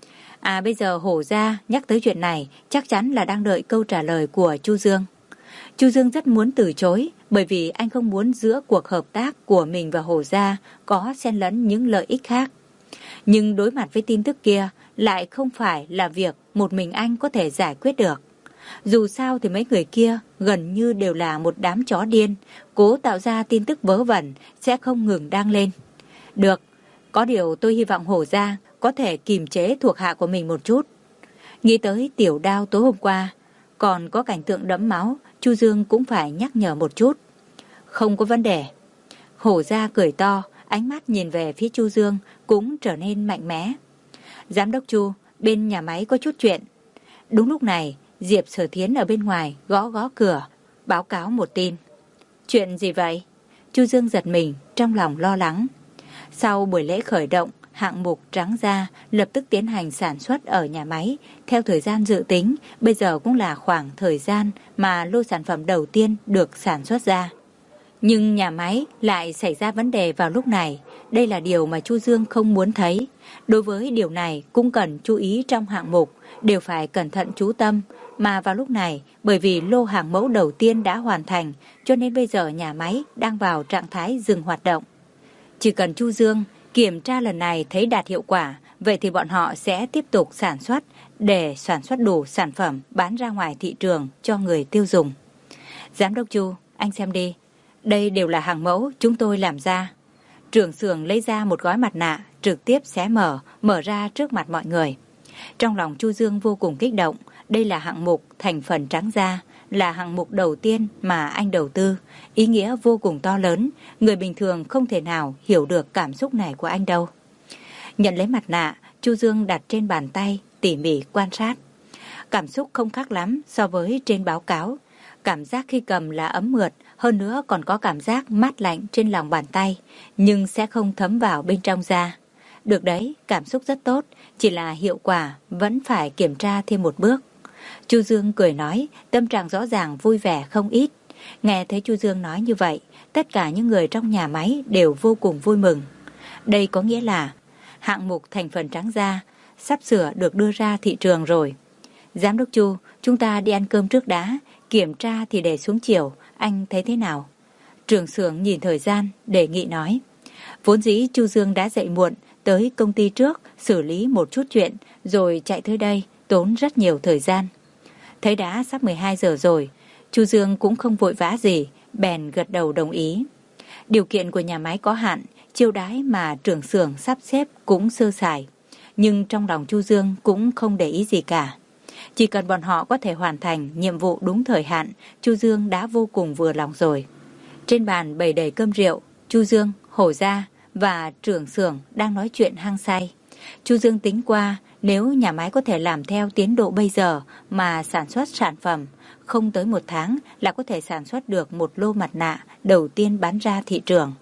À bây giờ Hổ Gia nhắc tới chuyện này, chắc chắn là đang đợi câu trả lời của Chu Dương. Chu Dương rất muốn từ chối, bởi vì anh không muốn giữa cuộc hợp tác của mình và Hổ Gia có xen lẫn những lợi ích khác. Nhưng đối mặt với tin tức kia lại không phải là việc một mình anh có thể giải quyết được. Dù sao thì mấy người kia gần như đều là một đám chó điên, cố tạo ra tin tức vớ vẩn sẽ không ngừng đăng lên. Được, có điều tôi hy vọng Hổ Gia có thể kiềm chế thuộc hạ của mình một chút. Nghĩ tới Tiểu Đao tối hôm qua, còn có cảnh tượng đẫm máu, Chu Dương cũng phải nhắc nhở một chút. Không có vấn đề. Hổ Gia cười to, ánh mắt nhìn về phía Chu Dương cũng trở nên mạnh mẽ. Giám đốc Chu, bên nhà máy có chút chuyện. Đúng lúc này, Diệp Sở Thiến ở bên ngoài gõ gõ cửa, báo cáo một tin. Chuyện gì vậy? Chu Dương giật mình, trong lòng lo lắng. Sau buổi lễ khởi động, hạng mục trắng da lập tức tiến hành sản xuất ở nhà máy. Theo thời gian dự tính, bây giờ cũng là khoảng thời gian mà lô sản phẩm đầu tiên được sản xuất ra. Nhưng nhà máy lại xảy ra vấn đề vào lúc này. Đây là điều mà Chu Dương không muốn thấy. Đối với điều này cũng cần chú ý trong hạng mục, đều phải cẩn thận chú tâm. Mà vào lúc này, bởi vì lô hàng mẫu đầu tiên đã hoàn thành, cho nên bây giờ nhà máy đang vào trạng thái dừng hoạt động. Chỉ cần Chu Dương kiểm tra lần này thấy đạt hiệu quả, vậy thì bọn họ sẽ tiếp tục sản xuất để sản xuất đủ sản phẩm bán ra ngoài thị trường cho người tiêu dùng. Giám đốc Chu, anh xem đi. Đây đều là hàng mẫu chúng tôi làm ra. Trưởng xưởng lấy ra một gói mặt nạ, trực tiếp xé mở, mở ra trước mặt mọi người. Trong lòng Chu Dương vô cùng kích động. Đây là hạng mục thành phần trắng da, là hạng mục đầu tiên mà anh đầu tư. Ý nghĩa vô cùng to lớn, người bình thường không thể nào hiểu được cảm xúc này của anh đâu. Nhận lấy mặt nạ, Chu Dương đặt trên bàn tay, tỉ mỉ quan sát. Cảm xúc không khác lắm so với trên báo cáo. Cảm giác khi cầm là ấm mượt, hơn nữa còn có cảm giác mát lạnh trên lòng bàn tay, nhưng sẽ không thấm vào bên trong da. Được đấy, cảm xúc rất tốt, chỉ là hiệu quả vẫn phải kiểm tra thêm một bước. Chu Dương cười nói, tâm trạng rõ ràng vui vẻ không ít. Nghe thấy Chu Dương nói như vậy, tất cả những người trong nhà máy đều vô cùng vui mừng. Đây có nghĩa là hạng mục thành phần trắng da sắp sửa được đưa ra thị trường rồi. Giám đốc Chu, chúng ta đi ăn cơm trước đã, kiểm tra thì để xuống chiều, anh thấy thế nào? Trưởng xưởng nhìn thời gian, đề nghị nói. Vốn dĩ Chu Dương đã dậy muộn, tới công ty trước, xử lý một chút chuyện, rồi chạy tới đây, tốn rất nhiều thời gian. Thấy đã sắp mười hai giờ rồi, Chu Dương cũng không vội vã gì, bèn gật đầu đồng ý. Điều kiện của nhà máy có hạn, chiêu đãi mà trưởng xưởng sắp xếp cũng sơ sài. Nhưng trong lòng Chu Dương cũng không để ý gì cả. Chỉ cần bọn họ có thể hoàn thành nhiệm vụ đúng thời hạn, Chu Dương đã vô cùng vừa lòng rồi. Trên bàn bày đầy cơm rượu, Chu Dương, Hổ Gia và trưởng xưởng đang nói chuyện hăng say. Chu Dương tính qua, nếu nhà máy có thể làm theo tiến độ bây giờ mà sản xuất sản phẩm, không tới một tháng là có thể sản xuất được một lô mặt nạ đầu tiên bán ra thị trường.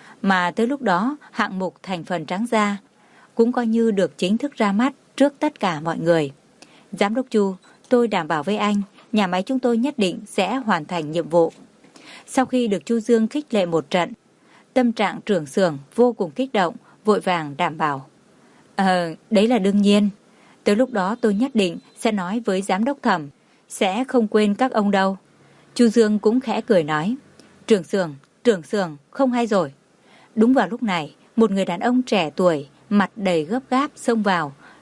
Mà tới lúc đó, hạng mục thành phần trắng da cũng coi như được chính thức ra mắt trước tất cả mọi người. Giám đốc Chu, tôi đảm bảo với anh, nhà máy chúng tôi nhất định sẽ hoàn thành nhiệm vụ. Sau khi được Chu Dương khích lệ một trận, tâm trạng trưởng xưởng vô cùng kích động, vội vàng đảm bảo. Ờ, đấy là đương nhiên. Tới lúc đó tôi nhất định sẽ nói với giám đốc Thẩm, sẽ không quên các ông đâu. Chu Dương cũng khẽ cười nói. Trưởng xưởng, trưởng xưởng, không hay rồi. Đúng vào lúc này, một người đàn ông trẻ tuổi, mặt đầy gấp gáp xông vào,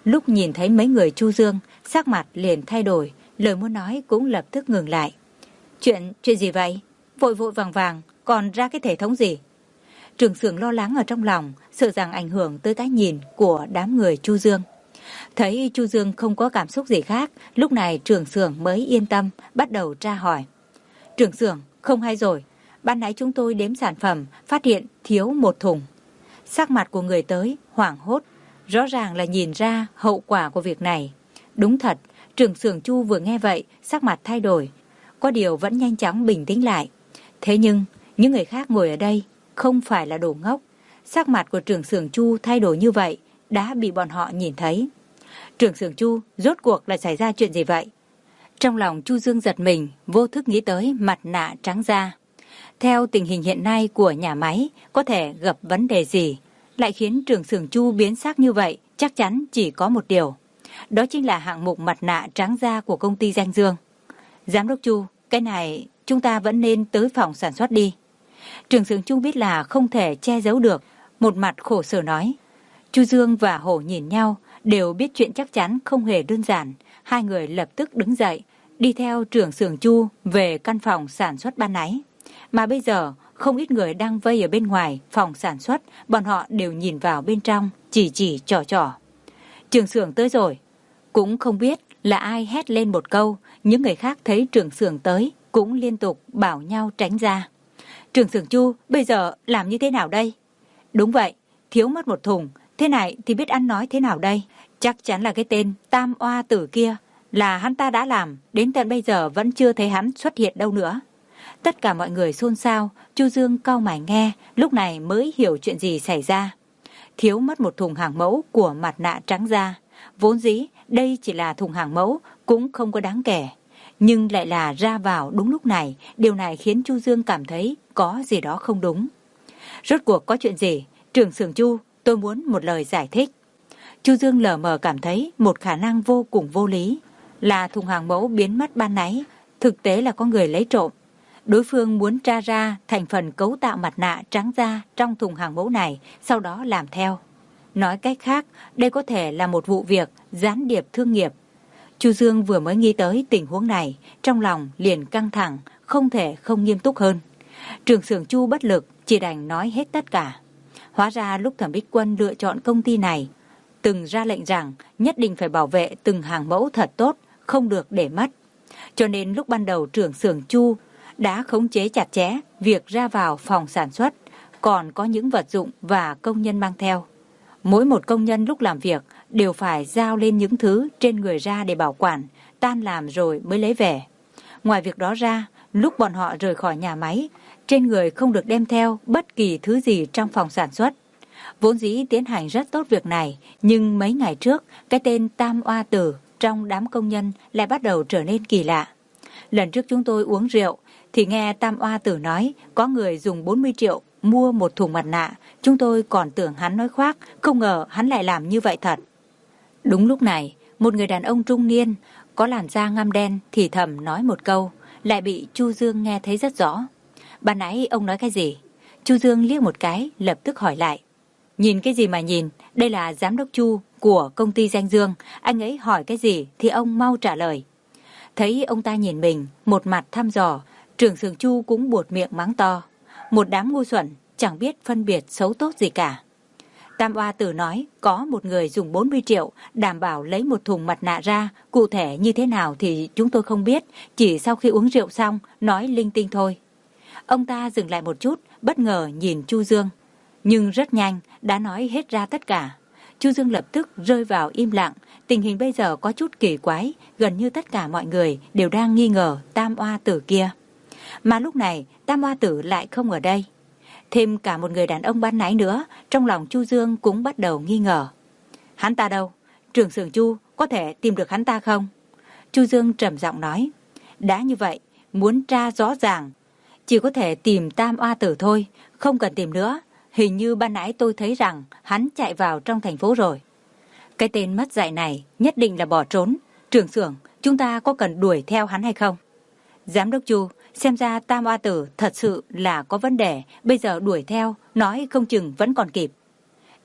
lúc nhìn thấy mấy người Chu Dương, sắc mặt liền thay đổi, lời muốn nói cũng lập tức ngừng lại. Chuyện, chuyện gì vậy? Vội vội vàng vàng, còn ra cái thể thống gì? Trường Xưởng lo lắng ở trong lòng, sợ rằng ảnh hưởng tới cái nhìn của đám người Chu Dương. Thấy Chu Dương không có cảm xúc gì khác, lúc này Trường Xưởng mới yên tâm, bắt đầu tra hỏi. Trường Xưởng, không hay rồi, ban nãy chúng tôi đếm sản phẩm, phát hiện thiếu một thùng. Sắc mặt của người tới hoảng hốt, rõ ràng là nhìn ra hậu quả của việc này. Đúng thật, Trường Xưởng Chu vừa nghe vậy, sắc mặt thay đổi, có điều vẫn nhanh chóng bình tĩnh lại. Thế nhưng, những người khác ngồi ở đây không phải là đồ ngốc. Sắc mặt của Trường Xưởng Chu thay đổi như vậy đã bị bọn họ nhìn thấy. Trường Xưởng Chu, rốt cuộc là xảy ra chuyện gì vậy? Trong lòng Chu Dương giật mình, vô thức nghĩ tới mặt nạ trắng da. Theo tình hình hiện nay của nhà máy, có thể gặp vấn đề gì lại khiến Trường Xưởng Chu biến sắc như vậy? Chắc chắn chỉ có một điều, đó chính là hạng mục mặt nạ trắng da của công ty Danh Dương. Giám đốc Chu, cái này chúng ta vẫn nên tới phòng sản xuất đi. Trường Xưởng Chu biết là không thể che giấu được, một mặt khổ sở nói. Chu Dương và Hổ nhìn nhau, đều biết chuyện chắc chắn không hề đơn giản. Hai người lập tức đứng dậy, đi theo Trường Xưởng Chu về căn phòng sản xuất ban nãy. Mà bây giờ, không ít người đang vây ở bên ngoài phòng sản xuất, bọn họ đều nhìn vào bên trong, chỉ chỉ trò trò. Trường Xưởng tới rồi. Cũng không biết là ai hét lên một câu, những người khác thấy Trường Xưởng tới, cũng liên tục bảo nhau tránh ra. Trường Xưởng Chu, bây giờ làm như thế nào đây? Đúng vậy, thiếu mất một thùng, thế này thì biết ăn nói thế nào đây? Chắc chắn là cái tên Tam Oa Tử kia, là hắn ta đã làm, đến tận bây giờ vẫn chưa thấy hắn xuất hiện đâu nữa. Tất cả mọi người xôn xao, Chu Dương cau mày nghe, lúc này mới hiểu chuyện gì xảy ra. Thiếu mất một thùng hàng mẫu của mặt nạ trắng da. Vốn dĩ đây chỉ là thùng hàng mẫu, cũng không có đáng kể. Nhưng lại là ra vào đúng lúc này, điều này khiến Chu Dương cảm thấy có gì đó không đúng. Rốt cuộc có chuyện gì? Trường Xưởng Chu, tôi muốn một lời giải thích. Chu Dương lờ mờ cảm thấy một khả năng vô cùng vô lý, là thùng hàng mẫu biến mất ban nãy, thực tế là có người lấy trộm. Đối phương muốn tra ra thành phần cấu tạo mặt nạ trắng da trong thùng hàng mẫu này, sau đó làm theo. Nói cách khác, đây có thể là một vụ việc gián điệp thương nghiệp. Chu Dương vừa mới nghĩ tới tình huống này, trong lòng liền căng thẳng, không thể không nghiêm túc hơn. Trường Xưởng Chu bất lực, chỉ đành nói hết tất cả. Hóa ra lúc Thẩm Bích Quân lựa chọn công ty này, từng ra lệnh rằng nhất định phải bảo vệ từng hàng mẫu thật tốt, không được để mất. Cho nên lúc ban đầu Trường Xưởng Chu đã khống chế chặt chẽ việc ra vào phòng sản xuất, còn có những vật dụng và công nhân mang theo. Mỗi một công nhân lúc làm việc đều phải giao lên những thứ trên người ra để bảo quản, tan làm rồi mới lấy về. Ngoài việc đó ra, lúc bọn họ rời khỏi nhà máy, trên người không được đem theo bất kỳ thứ gì trong phòng sản xuất. Vốn dĩ tiến hành rất tốt việc này, nhưng mấy ngày trước, cái tên Tam Oa Tử trong đám công nhân lại bắt đầu trở nên kỳ lạ. Lần trước chúng tôi uống rượu, thì nghe Tam Oa Tử nói có người dùng bốn mươi triệu mua một thùng mặt nạ. Chúng tôi còn tưởng hắn nói khoác, không ngờ hắn lại làm như vậy thật. Đúng lúc này, một người đàn ông trung niên, có làn da ngăm đen thì thầm nói một câu, lại bị Chu Dương nghe thấy rất rõ. Ban nãy ông nói cái gì? Chu Dương liếc một cái, lập tức hỏi lại. Nhìn cái gì mà nhìn, đây là giám đốc Chu của công ty Danh Dương, anh ấy hỏi cái gì thì ông mau trả lời. Thấy ông ta nhìn mình, một mặt thăm dò, Trường Xưởng Chu cũng buột miệng mắng to. Một đám ngu xuẩn, chẳng biết phân biệt xấu tốt gì cả. Tam Oa Tử nói có một người dùng bốn mươi triệu đảm bảo lấy một thùng mặt nạ ra, cụ thể như thế nào thì chúng tôi không biết, chỉ sau khi uống rượu xong nói linh tinh thôi. Ông ta dừng lại một chút, bất ngờ nhìn Chu Dương, nhưng rất nhanh đã nói hết ra tất cả. Chu Dương lập tức rơi vào im lặng, tình hình bây giờ có chút kỳ quái, gần như tất cả mọi người đều đang nghi ngờ Tam Oa Tử kia. Mà lúc này Tam Oa Tử lại không ở đây. Thêm cả một người đàn ông ban nãy nữa, trong lòng Chu Dương cũng bắt đầu nghi ngờ. Hắn ta đâu? Trường Xưởng Chu có thể tìm được hắn ta không? Chu Dương trầm giọng nói. Đã như vậy, muốn tra rõ ràng, chỉ có thể tìm Tam Oa Tử thôi, không cần tìm nữa. Hình như ban nãy tôi thấy rằng hắn chạy vào trong thành phố rồi. Cái tên mất dạy này nhất định là bỏ trốn. Trường Xưởng, chúng ta có cần đuổi theo hắn hay không? Giám đốc Chu, xem ra Tam Oa Tử thật sự là có vấn đề, bây giờ đuổi theo, nói không chừng vẫn còn kịp.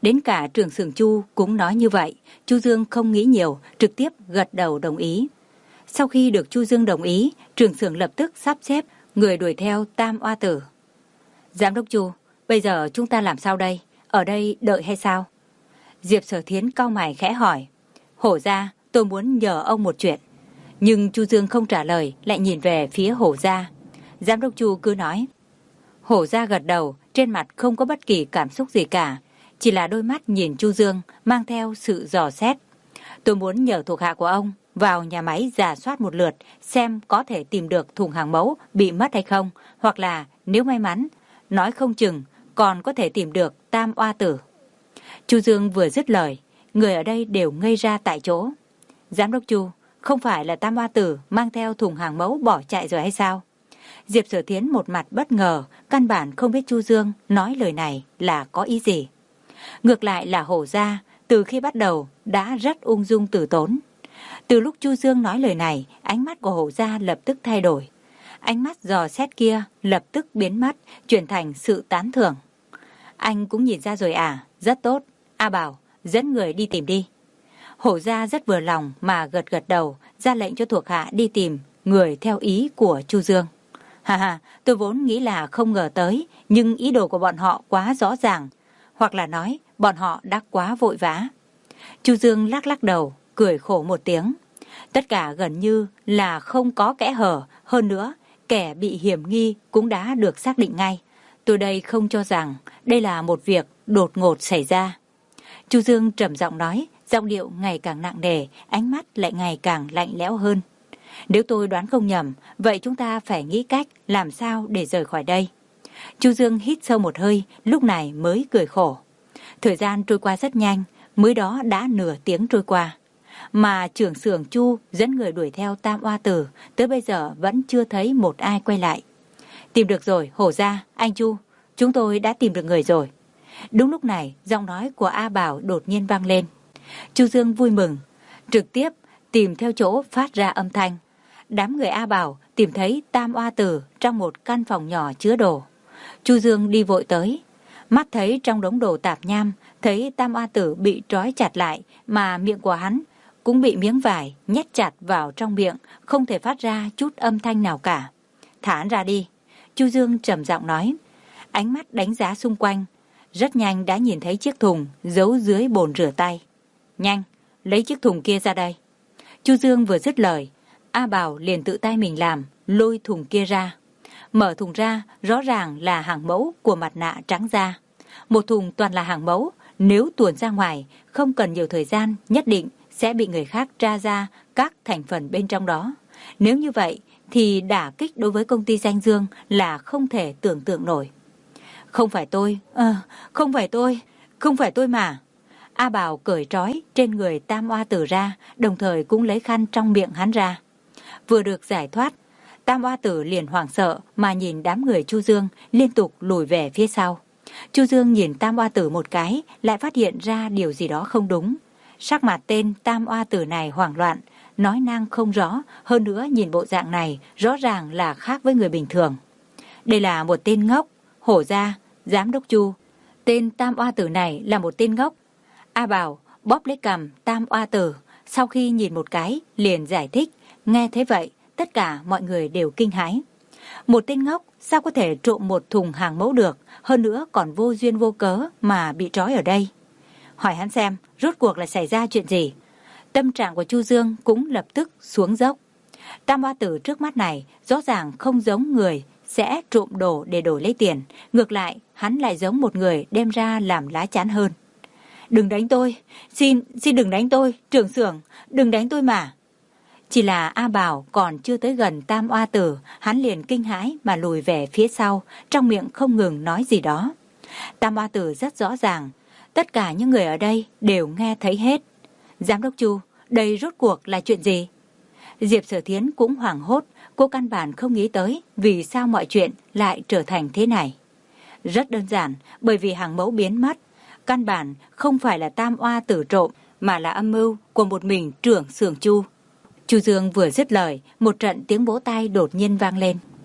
Đến cả trưởng xưởng Chu cũng nói như vậy. Chu Dương không nghĩ nhiều, trực tiếp gật đầu đồng ý. Sau khi được Chu Dương đồng ý, trưởng xưởng lập tức sắp xếp người đuổi theo Tam Oa Tử. Giám đốc Chu, bây giờ chúng ta làm sao đây? Ở đây đợi hay sao? Diệp Sở Thiến cau mày khẽ hỏi. Hổ gia, tôi muốn nhờ ông một chuyện. Nhưng Chu Dương không trả lời, lại nhìn về phía Hổ gia. Giám đốc Chu cứ nói. Hổ gia gật đầu, trên mặt không có bất kỳ cảm xúc gì cả, chỉ là đôi mắt nhìn Chu Dương mang theo sự dò xét. Tôi muốn nhờ thuộc hạ của ông vào nhà máy rà soát một lượt, xem có thể tìm được thùng hàng mẫu bị mất hay không, hoặc là nếu may mắn, nói không chừng còn có thể tìm được Tam Oa Tử. Chu Dương vừa dứt lời, người ở đây đều ngây ra tại chỗ. Giám đốc Chu, không phải là Tam Oa Tử mang theo thùng hàng mẫu bỏ chạy rồi hay sao? Diệp Sở Thiến một mặt bất ngờ, căn bản không biết Chu Dương nói lời này là có ý gì. Ngược lại là Hổ gia, từ khi bắt đầu đã rất ung dung từ tốn. Từ lúc Chu Dương nói lời này, ánh mắt của Hổ gia lập tức thay đổi. Ánh mắt dò xét kia lập tức biến mất, chuyển thành sự tán thưởng. Anh cũng nhìn ra rồi à, rất tốt. A Bảo, dẫn người đi tìm đi. Hổ gia rất vừa lòng mà gật gật đầu, ra lệnh cho thuộc hạ đi tìm người theo ý của Chu Dương. Ha ha, tôi vốn nghĩ là không ngờ tới, nhưng ý đồ của bọn họ quá rõ ràng, hoặc là nói bọn họ đã quá vội vã. Chu Dương lắc lắc đầu, cười khổ một tiếng. Tất cả gần như là không có kẽ hở, hơn nữa, kẻ bị hiểm nghi cũng đã được xác định ngay. Tôi đây không cho rằng đây là một việc đột ngột xảy ra. Chu Dương trầm giọng nói, giọng điệu ngày càng nặng nề, ánh mắt lại ngày càng lạnh lẽo hơn. Nếu tôi đoán không nhầm, vậy chúng ta phải nghĩ cách làm sao để rời khỏi đây. Chu Dương hít sâu một hơi, lúc này mới cười khổ. Thời gian trôi qua rất nhanh, mới đó đã nửa tiếng trôi qua. Mà trưởng xưởng Chu dẫn người đuổi theo Tam Oa Tử, tới bây giờ vẫn chưa thấy một ai quay lại. Tìm được rồi, Hổ gia, anh Chu, chúng tôi đã tìm được người rồi. Đúng lúc này, giọng nói của A Bảo đột nhiên vang lên. Chu Dương vui mừng, trực tiếp tìm theo chỗ phát ra âm thanh. Đám người A Bảo tìm thấy Tam Oa Tử trong một căn phòng nhỏ chứa đồ. Chu Dương đi vội tới, mắt thấy trong đống đồ tạp nham, thấy Tam Oa Tử bị trói chặt lại, mà miệng của hắn cũng bị miếng vải nhét chặt vào trong miệng, không thể phát ra chút âm thanh nào cả. Thả hắn ra đi, Chu Dương trầm giọng nói. Ánh mắt đánh giá xung quanh, rất nhanh đã nhìn thấy chiếc thùng giấu dưới bồn rửa tay. Nhanh, lấy chiếc thùng kia ra đây. Chu Dương vừa dứt lời, A Bảo liền tự tay mình làm, lôi thùng kia ra. Mở thùng ra, rõ ràng là hàng mẫu của mặt nạ trắng da. Một thùng toàn là hàng mẫu, nếu tuồn ra ngoài, không cần nhiều thời gian, nhất định sẽ bị người khác tra ra các thành phần bên trong đó. Nếu như vậy, thì đả kích đối với công ty Danh Dương là không thể tưởng tượng nổi. Không phải tôi, à, không phải tôi, không phải tôi mà. A Bảo cởi trói trên người Tam Oa Tử ra, đồng thời cũng lấy khăn trong miệng hắn ra. Vừa được giải thoát, Tam Oa Tử liền hoảng sợ mà nhìn đám người Chu Dương liên tục lùi về phía sau. Chu Dương nhìn Tam Oa Tử một cái, lại phát hiện ra điều gì đó không đúng. Sắc mặt tên Tam Oa Tử này hoảng loạn, nói năng không rõ, hơn nữa nhìn bộ dạng này rõ ràng là khác với người bình thường. Đây là một tên ngốc. Hổ gia, giám đốc Chu, tên Tam Oa Tử này là một tên ngốc. A Bảo bóp lấy cằm Tam Oa Tử, sau khi nhìn một cái liền giải thích. Nghe thế vậy, tất cả mọi người đều kinh hãi. Một tên ngốc sao có thể trộm một thùng hàng mẫu được, hơn nữa còn vô duyên vô cớ mà bị trói ở đây. Hỏi hắn xem rốt cuộc là xảy ra chuyện gì. Tâm trạng của Chu Dương cũng lập tức xuống dốc. Tam Oa Tử trước mắt này rõ ràng không giống người sẽ trộm đồ để đổi lấy tiền, ngược lại hắn lại giống một người đem ra làm lá chắn hơn. Đừng đánh tôi, xin, xin đừng đánh tôi, trưởng xưởng, đừng đánh tôi mà. Chỉ là A Bảo còn chưa tới gần Tam Oa Tử, hắn liền kinh hãi mà lùi về phía sau, trong miệng không ngừng nói gì đó. Tam Oa Tử rất rõ ràng, tất cả những người ở đây đều nghe thấy hết. Giám đốc Chu, đây rốt cuộc là chuyện gì? Diệp Sở Thiến cũng hoảng hốt, cô căn bản không nghĩ tới vì sao mọi chuyện lại trở thành thế này. Rất đơn giản, bởi vì hàng mẫu biến mất, căn bản không phải là Tam Oa Tử trộm, mà là âm mưu của một mình trưởng xưởng Chu. Chu Dương vừa dứt lời, một trận tiếng vỗ tay đột nhiên vang lên.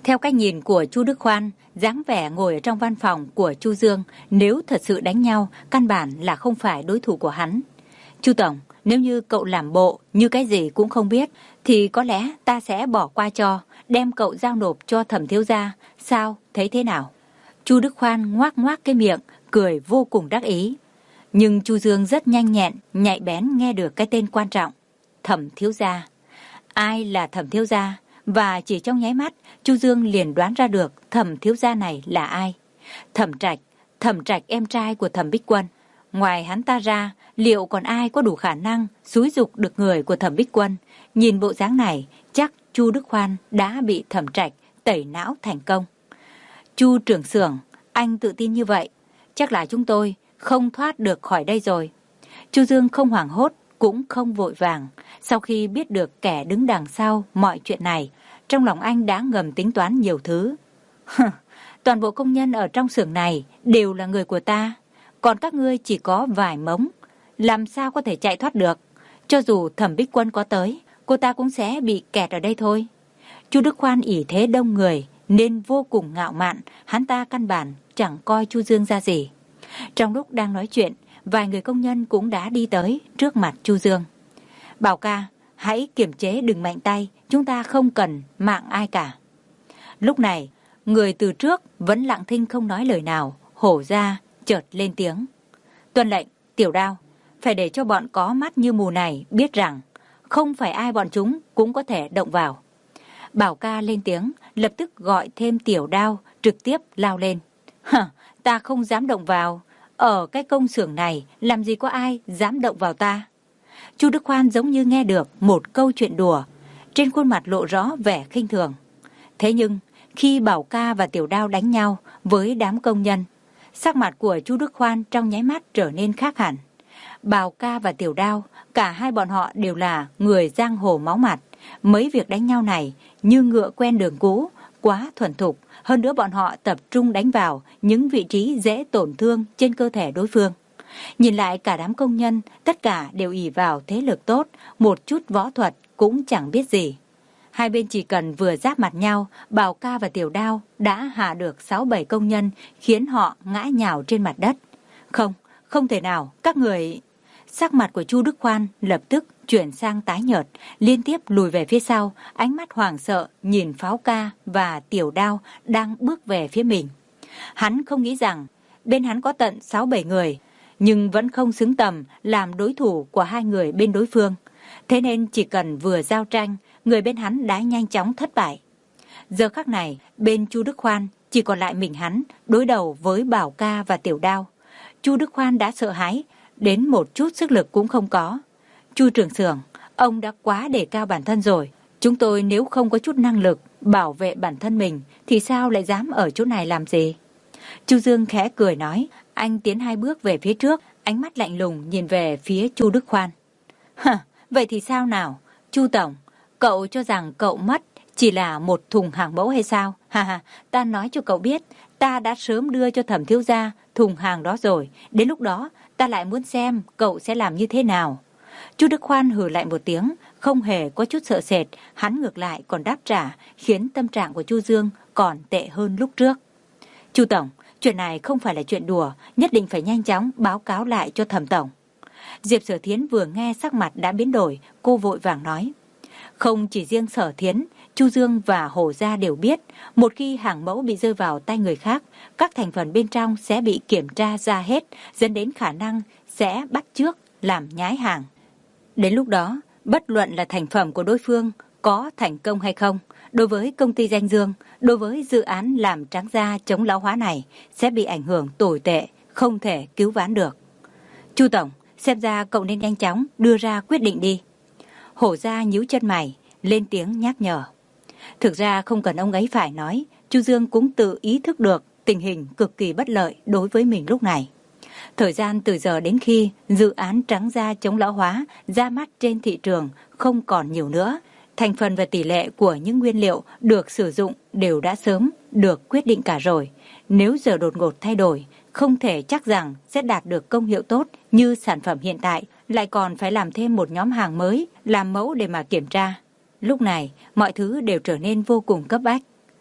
Theo cách nhìn của Chu Đức Khoan, dáng vẻ ngồi ở trong văn phòng của Chu Dương, nếu thật sự đánh nhau, căn bản là không phải đối thủ của hắn. Chu Tổng, nếu như cậu làm bộ như cái gì cũng không biết, thì có lẽ ta sẽ bỏ qua cho, đem cậu giao nộp cho Thẩm thiếu gia. Sao, thấy thế nào? Chu Đức Khoan ngoác ngoác cái miệng, cười vô cùng đắc ý. Nhưng Chu Dương rất nhanh nhẹn, nhạy bén nghe được cái tên quan trọng. Thẩm thiếu gia. Ai là Thẩm thiếu gia? Và chỉ trong nháy mắt, Chu Dương liền đoán ra được Thẩm thiếu gia này là ai. Thẩm Trạch, Thẩm Trạch em trai của Thẩm Bích Quân. Ngoài hắn ta ra, liệu còn ai có đủ khả năng xúi giục được người của Thẩm Bích Quân? Nhìn bộ dáng này, chắc Chu Đức Khoan đã bị Thẩm Trạch tẩy não thành công. Chu trưởng xưởng, anh tự tin như vậy, chắc là chúng tôi không thoát được khỏi đây rồi. Chu Dương không hoảng hốt, cũng không vội vàng. Sau khi biết được kẻ đứng đằng sau mọi chuyện này, trong lòng anh đã ngầm tính toán nhiều thứ. Toàn bộ công nhân ở trong xưởng này đều là người của ta, còn các ngươi chỉ có vài mống, làm sao có thể chạy thoát được? Cho dù Thẩm Bích Quân có tới, cô ta cũng sẽ bị kẹt ở đây thôi. Chu Đức Khoan ỷ thế đông người nên vô cùng ngạo mạn, hắn ta căn bản chẳng coi Chu Dương ra gì. Trong lúc đang nói chuyện, vài người công nhân cũng đã đi tới trước mặt Chu Dương. Bảo ca, hãy kiềm chế đừng mạnh tay, chúng ta không cần mạng ai cả. Lúc này, người từ trước vẫn lặng thinh không nói lời nào, hổ ra chợt lên tiếng. Tuân lệnh, Tiểu Đao, phải để cho bọn có mắt như mù này biết rằng không phải ai bọn chúng cũng có thể động vào. Bảo ca lên tiếng, lập tức gọi thêm Tiểu Đao, trực tiếp lao lên. Hả, ta không dám động vào. Ở cái công xưởng này, làm gì có ai dám động vào ta? Chu Đức Khoan giống như nghe được một câu chuyện đùa, trên khuôn mặt lộ rõ vẻ khinh thường. Thế nhưng, khi Bảo ca và Tiểu Đao đánh nhau với đám công nhân, sắc mặt của Chu Đức Khoan trong nháy mắt trở nên khác hẳn. Bảo ca và Tiểu Đao, cả hai bọn họ đều là người giang hồ máu mặt. Mấy việc đánh nhau này như ngựa quen đường cũ, quá thuần thục. Hơn nữa bọn họ tập trung đánh vào những vị trí dễ tổn thương trên cơ thể đối phương. Nhìn lại cả đám công nhân, tất cả đều ỷ vào thế lực tốt, một chút võ thuật cũng chẳng biết gì. Hai bên chỉ cần vừa giáp mặt nhau, Bảo ca và Tiểu Đao đã hạ được sáu bảy công nhân, khiến họ ngã nhào trên mặt đất. Không, không thể nào, các người... Sắc mặt của Chu Đức Khoan lập tức chuyển sang tái nhợt, liên tiếp lùi về phía sau, ánh mắt hoảng sợ nhìn Pháo ca và Tiểu Đao đang bước về phía mình. Hắn không nghĩ rằng bên hắn có tận sáu bảy người, nhưng vẫn không xứng tầm làm đối thủ của hai người bên đối phương. Thế nên chỉ cần vừa giao tranh, người bên hắn đã nhanh chóng thất bại. Giờ khắc này, bên Chu Đức Khoan chỉ còn lại mình hắn đối đầu với Bảo ca và Tiểu Đao. Chu Đức Khoan đã sợ hãi, đến một chút sức lực cũng không có. Chu trưởng xưởng, ông đã quá đề cao bản thân rồi. Chúng tôi nếu không có chút năng lực bảo vệ bản thân mình thì sao lại dám ở chỗ này làm gì? Chu Dương khẽ cười nói, anh tiến hai bước về phía trước, ánh mắt lạnh lùng nhìn về phía Chu Đức Khoan. Hả, vậy thì sao nào? Chu tổng, cậu cho rằng cậu mất chỉ là một thùng hàng mẫu hay sao? Ha ha, ta nói cho cậu biết, ta đã sớm đưa cho Thẩm thiếu gia thùng hàng đó rồi, đến lúc đó ta lại muốn xem cậu sẽ làm như thế nào. Chu Đức Khoan hừ lại một tiếng, không hề có chút sợ sệt, hắn ngược lại còn đáp trả, khiến tâm trạng của Chu Dương còn tệ hơn lúc trước. Chu tổng, chuyện này không phải là chuyện đùa, nhất định phải nhanh chóng báo cáo lại cho Thẩm tổng. Diệp Sở Thiến vừa nghe sắc mặt đã biến đổi, cô vội vàng nói. Không chỉ riêng Sở Thiến, Chu Dương và Hồ Gia đều biết, một khi hàng mẫu bị rơi vào tay người khác, các thành phần bên trong sẽ bị kiểm tra ra hết, dẫn đến khả năng sẽ bắt chước làm nhái hàng. Đến lúc đó, bất luận là thành phẩm của đối phương có thành công hay không, đối với công ty danh dương, đối với dự án làm trắng da chống lão hóa này sẽ bị ảnh hưởng tồi tệ, không thể cứu vãn được. Chu tổng, xem ra cậu nên nhanh chóng đưa ra quyết định đi. Hổ Gia nhíu chân mày, lên tiếng nhắc nhở. Thực ra không cần ông ấy phải nói, Chu Dương cũng tự ý thức được tình hình cực kỳ bất lợi đối với mình lúc này. Thời gian từ giờ đến khi dự án trắng da chống lão hóa ra mắt trên thị trường không còn nhiều nữa, thành phần và tỷ lệ của những nguyên liệu được sử dụng đều đã sớm được quyết định cả rồi. Nếu giờ đột ngột thay đổi, không thể chắc rằng sẽ đạt được công hiệu tốt như sản phẩm hiện tại, lại còn phải làm thêm một nhóm hàng mới làm mẫu để mà kiểm tra. Lúc này, mọi thứ đều trở nên vô cùng cấp bách.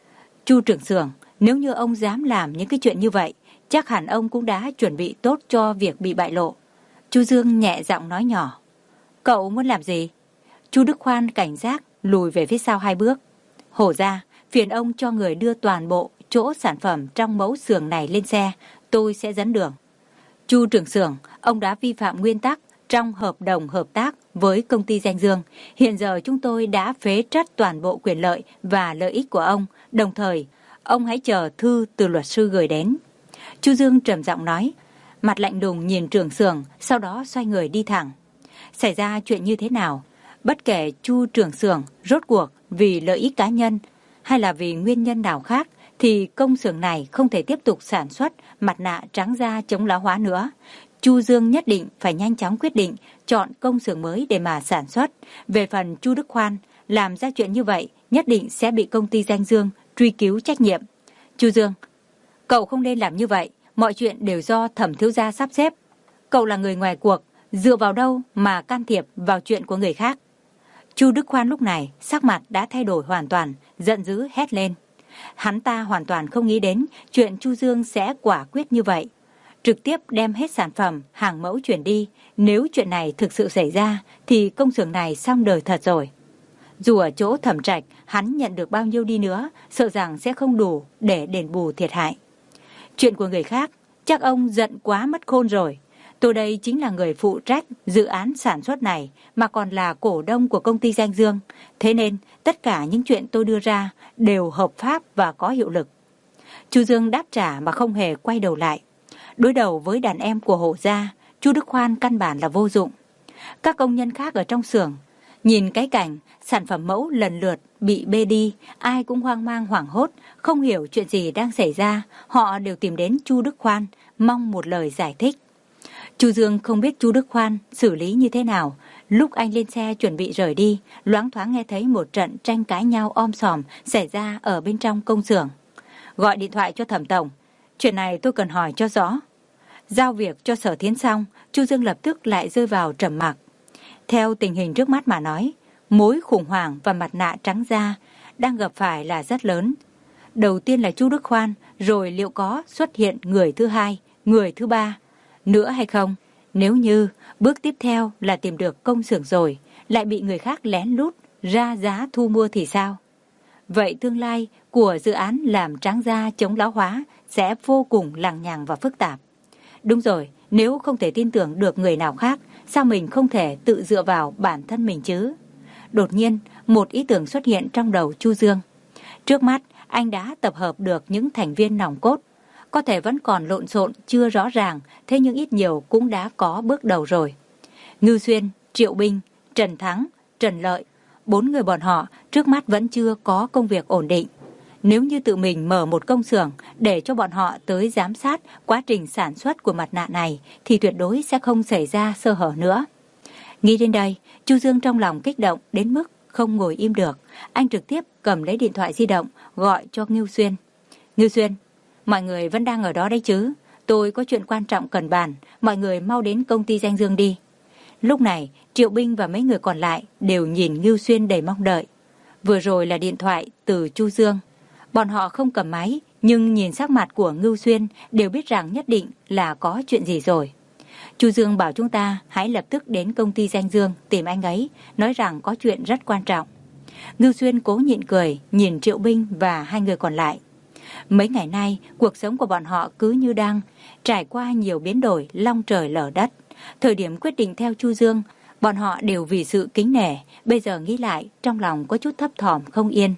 Chu trưởng xưởng, nếu như ông dám làm những cái chuyện như vậy, chắc hẳn ông cũng đã chuẩn bị tốt cho việc bị bại lộ. Chu Dương nhẹ giọng nói nhỏ. Cậu muốn làm gì? Chu Đức Khoan cảnh giác lùi về phía sau hai bước. Hổ ra, phiền ông cho người đưa toàn bộ chỗ sản phẩm trong mẫu xưởng này lên xe, tôi sẽ dẫn đường. Chu trưởng xưởng, ông đã vi phạm nguyên tắc trong hợp đồng hợp tác với công ty Danh Dương. Hiện giờ chúng tôi đã phế truất toàn bộ quyền lợi và lợi ích của ông, đồng thời ông hãy chờ thư từ luật sư gửi đến. Chu Dương trầm giọng nói, mặt lạnh lùng nhìn trưởng xưởng, sau đó xoay người đi thẳng. Xảy ra chuyện như thế nào, bất kể Chu trưởng xưởng rốt cuộc vì lợi ích cá nhân hay là vì nguyên nhân nào khác, thì công xưởng này không thể tiếp tục sản xuất mặt nạ trắng da chống lão hóa nữa. Chu Dương nhất định phải nhanh chóng quyết định chọn công xưởng mới để mà sản xuất. Về phần Chu Đức Khoan, làm ra chuyện như vậy nhất định sẽ bị công ty Danh Dương truy cứu trách nhiệm. Chu Dương, cậu không nên làm như vậy, mọi chuyện đều do Thẩm thiếu gia sắp xếp. Cậu là người ngoài cuộc, dựa vào đâu mà can thiệp vào chuyện của người khác? Chu Đức Khoan lúc này sắc mặt đã thay đổi hoàn toàn, giận dữ hét lên. Hắn ta hoàn toàn không nghĩ đến chuyện Chu Dương sẽ quả quyết như vậy, trực tiếp đem hết sản phẩm, hàng mẫu chuyển đi. Nếu chuyện này thực sự xảy ra thì công xưởng này xong đời thật rồi. Dù ở chỗ Thẩm Trạch hắn nhận được bao nhiêu đi nữa, sợ rằng sẽ không đủ để đền bù thiệt hại. Chuyện của người khác, chắc ông giận quá mất khôn rồi. Tôi đây chính là người phụ trách dự án sản xuất này, mà còn là cổ đông của công ty Danh Dương. Thế nên tất cả những chuyện tôi đưa ra đều hợp pháp và có hiệu lực. Chu Dương đáp trả mà không hề quay đầu lại. Đối đầu với đàn em của Hổ gia, Chu Đức Khoan căn bản là vô dụng. Các công nhân khác ở trong xưởng nhìn cái cảnh sản phẩm mẫu lần lượt bị bê đi, ai cũng hoang mang hoảng hốt, không hiểu chuyện gì đang xảy ra. Họ đều tìm đến Chu Đức Khoan mong một lời giải thích. Chu Dương không biết Chu Đức Khoan xử lý như thế nào. Lúc anh lên xe chuẩn bị rời đi, loáng thoáng nghe thấy một trận tranh cãi nhau om sòm xảy ra ở bên trong công xưởng. Gọi điện thoại cho Thẩm tổng, chuyện này tôi cần hỏi cho rõ. Giao việc cho Sở Thiến xong, Chu Dương lập tức lại rơi vào trầm mặc. Theo tình hình trước mắt mà nói, mối khủng hoảng và mặt nạ trắng da đang gặp phải là rất lớn. Đầu tiên là Chu Đức Khoan, rồi liệu có xuất hiện người thứ hai, người thứ ba nữa hay không? Nếu như bước tiếp theo là tìm được công xưởng rồi, lại bị người khác lén lút ra giá thu mua thì sao? Vậy tương lai của dự án làm trắng da chống lão hóa sẽ vô cùng lằng nhằng và phức tạp. Đúng rồi, nếu không thể tin tưởng được người nào khác, sao mình không thể tự dựa vào bản thân mình chứ? Đột nhiên, một ý tưởng xuất hiện trong đầu Chu Dương. Trước mắt, anh đã tập hợp được những thành viên nòng cốt. Có thể vẫn còn lộn xộn, chưa rõ ràng, thế nhưng ít nhiều cũng đã có bước đầu rồi. Ngưu Xuyên, Triệu Binh, Trần Thắng, Trần Lợi, bốn người bọn họ trước mắt vẫn chưa có công việc ổn định. Nếu như tự mình mở một công xưởng để cho bọn họ tới giám sát quá trình sản xuất của mặt nạ này thì tuyệt đối sẽ không xảy ra sơ hở nữa. Nghĩ đến đây, Chu Dương trong lòng kích động đến mức không ngồi im được. Anh trực tiếp cầm lấy điện thoại di động gọi cho Ngưu Xuyên. Ngưu Xuyên, mọi người vẫn đang ở đó đấy chứ? Tôi có chuyện quan trọng cần bàn, mọi người mau đến công ty Danh Dương đi. Lúc này, Triệu Binh và mấy người còn lại đều nhìn Ngưu Xuyên đầy mong đợi. Vừa rồi là điện thoại từ Chu Dương. Bọn họ không cầm máy, nhưng nhìn sắc mặt của Ngưu Xuyên đều biết rằng nhất định là có chuyện gì rồi. Chu Dương bảo chúng ta hãy lập tức đến công ty Danh Dương tìm anh ấy, nói rằng có chuyện rất quan trọng. Ngưu Xuyên cố nhịn cười, nhìn Triệu Binh và hai người còn lại. Mấy ngày nay, cuộc sống của bọn họ cứ như đang trải qua nhiều biến đổi long trời lở đất. Thời điểm quyết định theo Chu Dương, bọn họ đều vì sự kính nể, bây giờ nghĩ lại trong lòng có chút thấp thỏm không yên.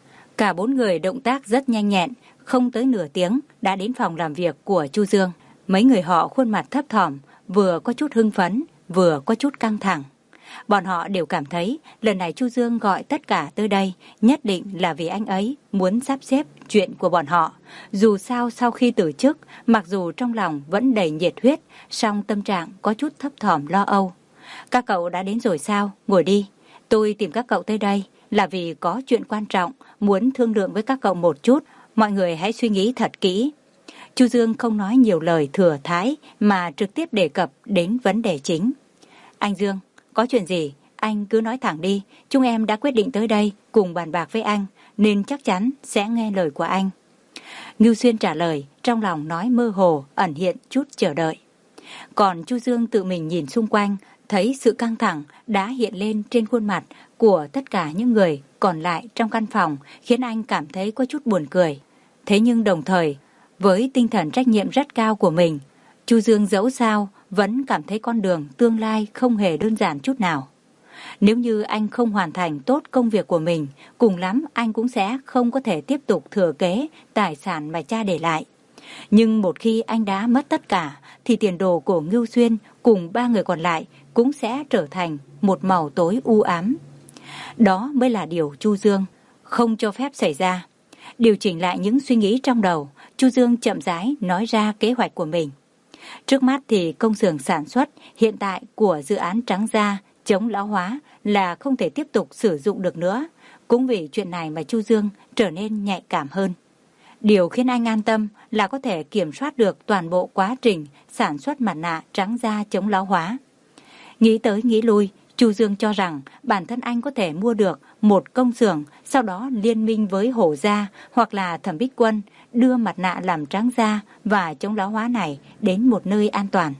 Cả bốn người động tác rất nhanh nhẹn, không tới nửa tiếng đã đến phòng làm việc của Chu Dương. Mấy người họ khuôn mặt thấp thỏm, vừa có chút hưng phấn, vừa có chút căng thẳng. Bọn họ đều cảm thấy lần này Chu Dương gọi tất cả tới đây nhất định là vì anh ấy muốn sắp xếp chuyện của bọn họ. Dù sao sau khi từ chức, mặc dù trong lòng vẫn đầy nhiệt huyết, song tâm trạng có chút thấp thỏm lo âu. Các cậu đã đến rồi sao? Ngồi đi. Tôi tìm các cậu tới đây là vì có chuyện quan trọng, muốn thương lượng với các cậu một chút. Mọi người hãy suy nghĩ thật kỹ. Chu Dương không nói nhiều lời thừa thãi mà trực tiếp đề cập đến vấn đề chính. Anh Dương, có chuyện gì? Anh cứ nói thẳng đi. Chúng em đã quyết định tới đây cùng bàn bạc với anh. nên chắc chắn sẽ nghe lời của anh. Ngưu Xuyên trả lời, trong lòng nói mơ hồ, ẩn hiện chút chờ đợi. Còn Chu Dương tự mình nhìn xung quanh, thấy sự căng thẳng đã hiện lên trên khuôn mặt của tất cả những người còn lại trong căn phòng, khiến anh cảm thấy có chút buồn cười. Thế nhưng đồng thời, với tinh thần trách nhiệm rất cao của mình, Chu Dương dẫu sao vẫn cảm thấy con đường tương lai không hề đơn giản chút nào. Nếu như anh không hoàn thành tốt công việc của mình, cùng lắm anh cũng sẽ không có thể tiếp tục thừa kế tài sản mà cha để lại. Nhưng một khi anh đã mất tất cả, thì tiền đồ của Ngưu Xuyên cùng ba người còn lại cũng sẽ trở thành một màu tối u ám. Đó mới là điều Chu Dương không cho phép xảy ra. Điều chỉnh lại những suy nghĩ trong đầu, Chu Dương chậm rãi nói ra kế hoạch của mình. Trước mắt thì công xưởng sản xuất hiện tại của dự án trắng da chống lão hóa là không thể tiếp tục sử dụng được nữa. Cũng vì chuyện này mà Chu Dương trở nên nhạy cảm hơn. Điều khiến anh an tâm là có thể kiểm soát được toàn bộ quá trình sản xuất mặt nạ trắng da chống lão hóa. Nghĩ tới nghĩ lui, Chu Dương cho rằng bản thân anh có thể mua được một công xưởng, sau đó liên minh với Hổ Gia hoặc là Thẩm Bích Quân, đưa mặt nạ làm trắng da và chống lão hóa này đến một nơi an toàn.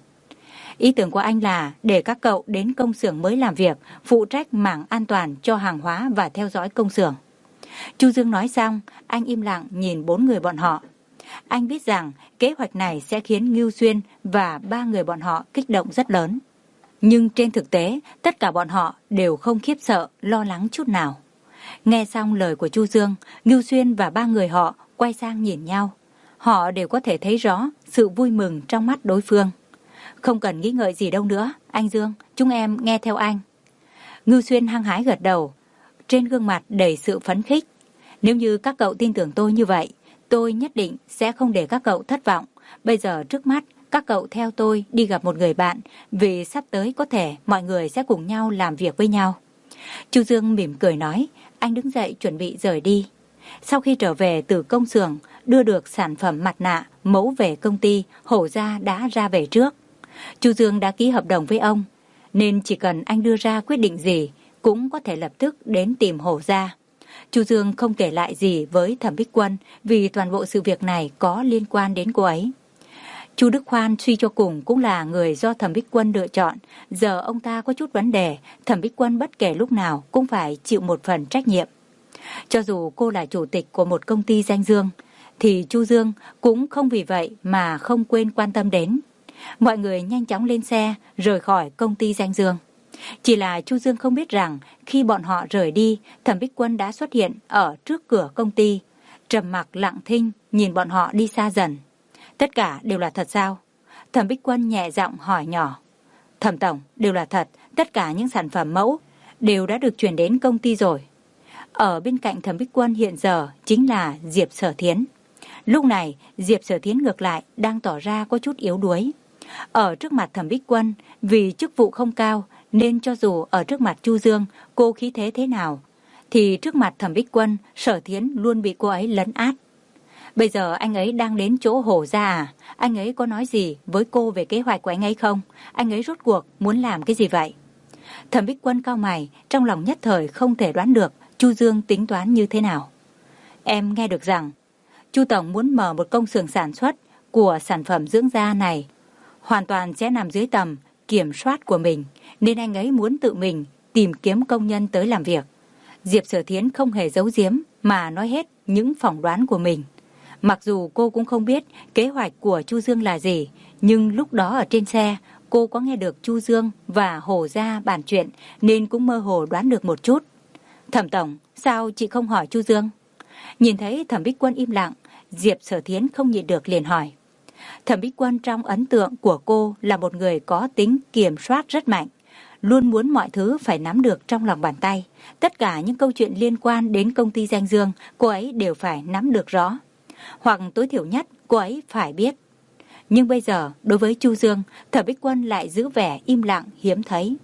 Ý tưởng của anh là để các cậu đến công xưởng mới làm việc, phụ trách mảng an toàn cho hàng hóa và theo dõi công xưởng. Chu Dương nói xong, anh im lặng nhìn bốn người bọn họ. Anh biết rằng kế hoạch này sẽ khiến Ngưu Xuyên và ba người bọn họ kích động rất lớn. Nhưng trên thực tế, tất cả bọn họ đều không khiếp sợ, lo lắng chút nào. Nghe xong lời của Chu Dương, Ngưu Xuyên và ba người họ quay sang nhìn nhau. Họ đều có thể thấy rõ sự vui mừng trong mắt đối phương. Không cần nghĩ ngợi gì đâu nữa, anh Dương, chúng em nghe theo anh. Ngưu Xuyên hăng hái gật đầu, trên gương mặt đầy sự phấn khích. Nếu như các cậu tin tưởng tôi như vậy, tôi nhất định sẽ không để các cậu thất vọng. Bây giờ trước mắt, các cậu theo tôi đi gặp một người bạn, vì sắp tới có thể mọi người sẽ cùng nhau làm việc với nhau. Chu Dương mỉm cười nói, anh đứng dậy chuẩn bị rời đi. Sau khi trở về từ công xưởng, đưa được sản phẩm mặt nạ, mẫu về công ty, Hổ Gia đã ra về trước. Chu Dương đã ký hợp đồng với ông, nên chỉ cần anh đưa ra quyết định gì, cũng có thể lập tức đến tìm Hổ Gia. Chu Dương không kể lại gì với Thẩm Bích Quân, vì toàn bộ sự việc này có liên quan đến cô ấy. Chu Đức Khoan suy cho cùng cũng là người do Thẩm Bích Quân lựa chọn. Giờ ông ta có chút vấn đề, Thẩm Bích Quân bất kể lúc nào cũng phải chịu một phần trách nhiệm. Cho dù cô là chủ tịch của một công ty danh dương, thì Chu Dương cũng không vì vậy mà không quên quan tâm đến. Mọi người nhanh chóng lên xe, rời khỏi công ty danh dương. Chỉ là Chu Dương không biết rằng khi bọn họ rời đi, Thẩm Bích Quân đã xuất hiện ở trước cửa công ty, trầm mặc lặng thinh nhìn bọn họ đi xa dần. Tất cả đều là thật sao? Thẩm Bích Quân nhẹ giọng hỏi nhỏ. Thẩm tổng, đều là thật, tất cả những sản phẩm mẫu đều đã được chuyển đến công ty rồi. Ở bên cạnh Thẩm Bích Quân hiện giờ chính là Diệp Sở Thiến. Lúc này Diệp Sở Thiến ngược lại đang tỏ ra có chút yếu đuối. Ở trước mặt Thẩm Bích Quân, vì chức vụ không cao nên cho dù ở trước mặt Chu Dương cô khí thế thế nào, thì trước mặt Thẩm Bích Quân, Sở Thiến luôn bị cô ấy lấn át. Bây giờ anh ấy đang đến chỗ Hổ Gia à? Anh ấy có nói gì với cô về kế hoạch của anh ấy không? Anh ấy rốt cuộc muốn làm cái gì vậy? Thẩm Bích Quân cau mày, trong lòng nhất thời không thể đoán được Chu Dương tính toán như thế nào. Em nghe được rằng Chu tổng muốn mở một công xưởng sản xuất của sản phẩm dưỡng da này, hoàn toàn sẽ nằm dưới tầm kiểm soát của mình, nên anh ấy muốn tự mình tìm kiếm công nhân tới làm việc. Diệp Sở Thiến không hề giấu giếm mà nói hết những phỏng đoán của mình. Mặc dù cô cũng không biết kế hoạch của Chu Dương là gì, nhưng lúc đó ở trên xe cô có nghe được Chu Dương và Hổ Gia bàn chuyện nên cũng mơ hồ đoán được một chút. Thẩm tổng, sao chị không hỏi Chu Dương? Nhìn thấy Thẩm Bích Quân im lặng, Diệp Sở Thiến không nhịn được liền hỏi. Thẩm Bích Quân trong ấn tượng của cô là một người có tính kiểm soát rất mạnh, luôn muốn mọi thứ phải nắm được trong lòng bàn tay. Tất cả những câu chuyện liên quan đến công ty danh dương, cô ấy đều phải nắm được rõ. Hoặc tối thiểu nhất, cô ấy phải biết. Nhưng bây giờ, đối với Chu Dương, Thẩm Bích Quân lại giữ vẻ im lặng hiếm thấy.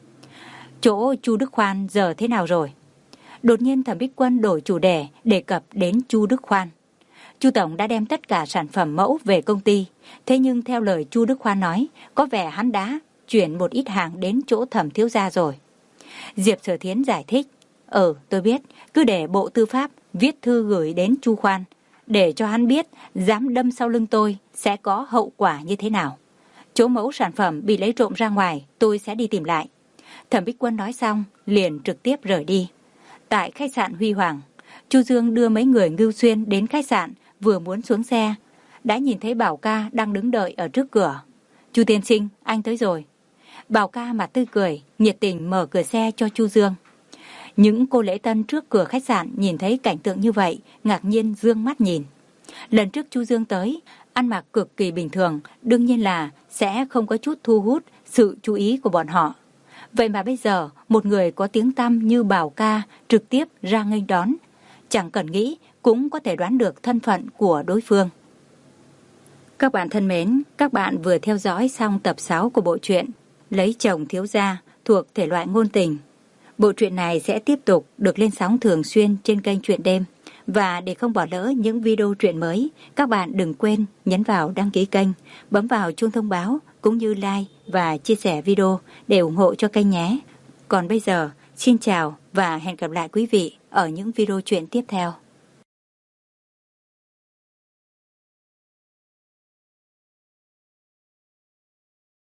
Chỗ Chu Đức Khoan giờ thế nào rồi? Đột nhiên Thẩm Bích Quân đổi chủ đề, đề cập đến Chu Đức Khoan. Chu tổng đã đem tất cả sản phẩm mẫu về công ty. Thế nhưng theo lời Chu Đức Khoan nói, có vẻ hắn đã chuyển một ít hàng đến chỗ Thẩm thiếu gia rồi. Diệp Sở Thiến giải thích. Ừ, tôi biết, cứ để Bộ Tư pháp viết thư gửi đến Chu Khoan, để cho hắn biết dám đâm sau lưng tôi sẽ có hậu quả như thế nào. Chỗ mẫu sản phẩm bị lấy trộm ra ngoài, tôi sẽ đi tìm lại. Thẩm Bích Quân nói xong, liền trực tiếp rời đi. Tại khách sạn Huy Hoàng, Chu Dương đưa mấy người Ngưu Xuyên đến khách sạn, vừa muốn xuống xe, đã nhìn thấy Bảo Ca đang đứng đợi ở trước cửa. Chu tiên sinh, anh tới rồi. Bảo Ca mặt tươi cười, nhiệt tình mở cửa xe cho Chu Dương. Những cô lễ tân trước cửa khách sạn nhìn thấy cảnh tượng như vậy, ngạc nhiên dương mắt nhìn. Lần trước Chu Dương tới, ăn mặc cực kỳ bình thường, đương nhiên là sẽ không có chút thu hút sự chú ý của bọn họ. Vậy mà bây giờ, một người có tiếng tăm như Bảo Ca trực tiếp ra nghênh đón, chẳng cần nghĩ cũng có thể đoán được thân phận của đối phương. Các bạn thân mến, các bạn vừa theo dõi xong tập sáu của bộ truyện Lấy chồng thiếu gia thuộc thể loại ngôn tình. Bộ truyện này sẽ tiếp tục được lên sóng thường xuyên trên kênh Truyện Đêm. Và để không bỏ lỡ những video truyện mới, các bạn đừng quên nhấn vào đăng ký kênh, bấm vào chuông thông báo cũng như like và chia sẻ video để ủng hộ cho kênh nhé. Còn bây giờ, xin chào và hẹn gặp lại quý vị ở những video truyện tiếp theo.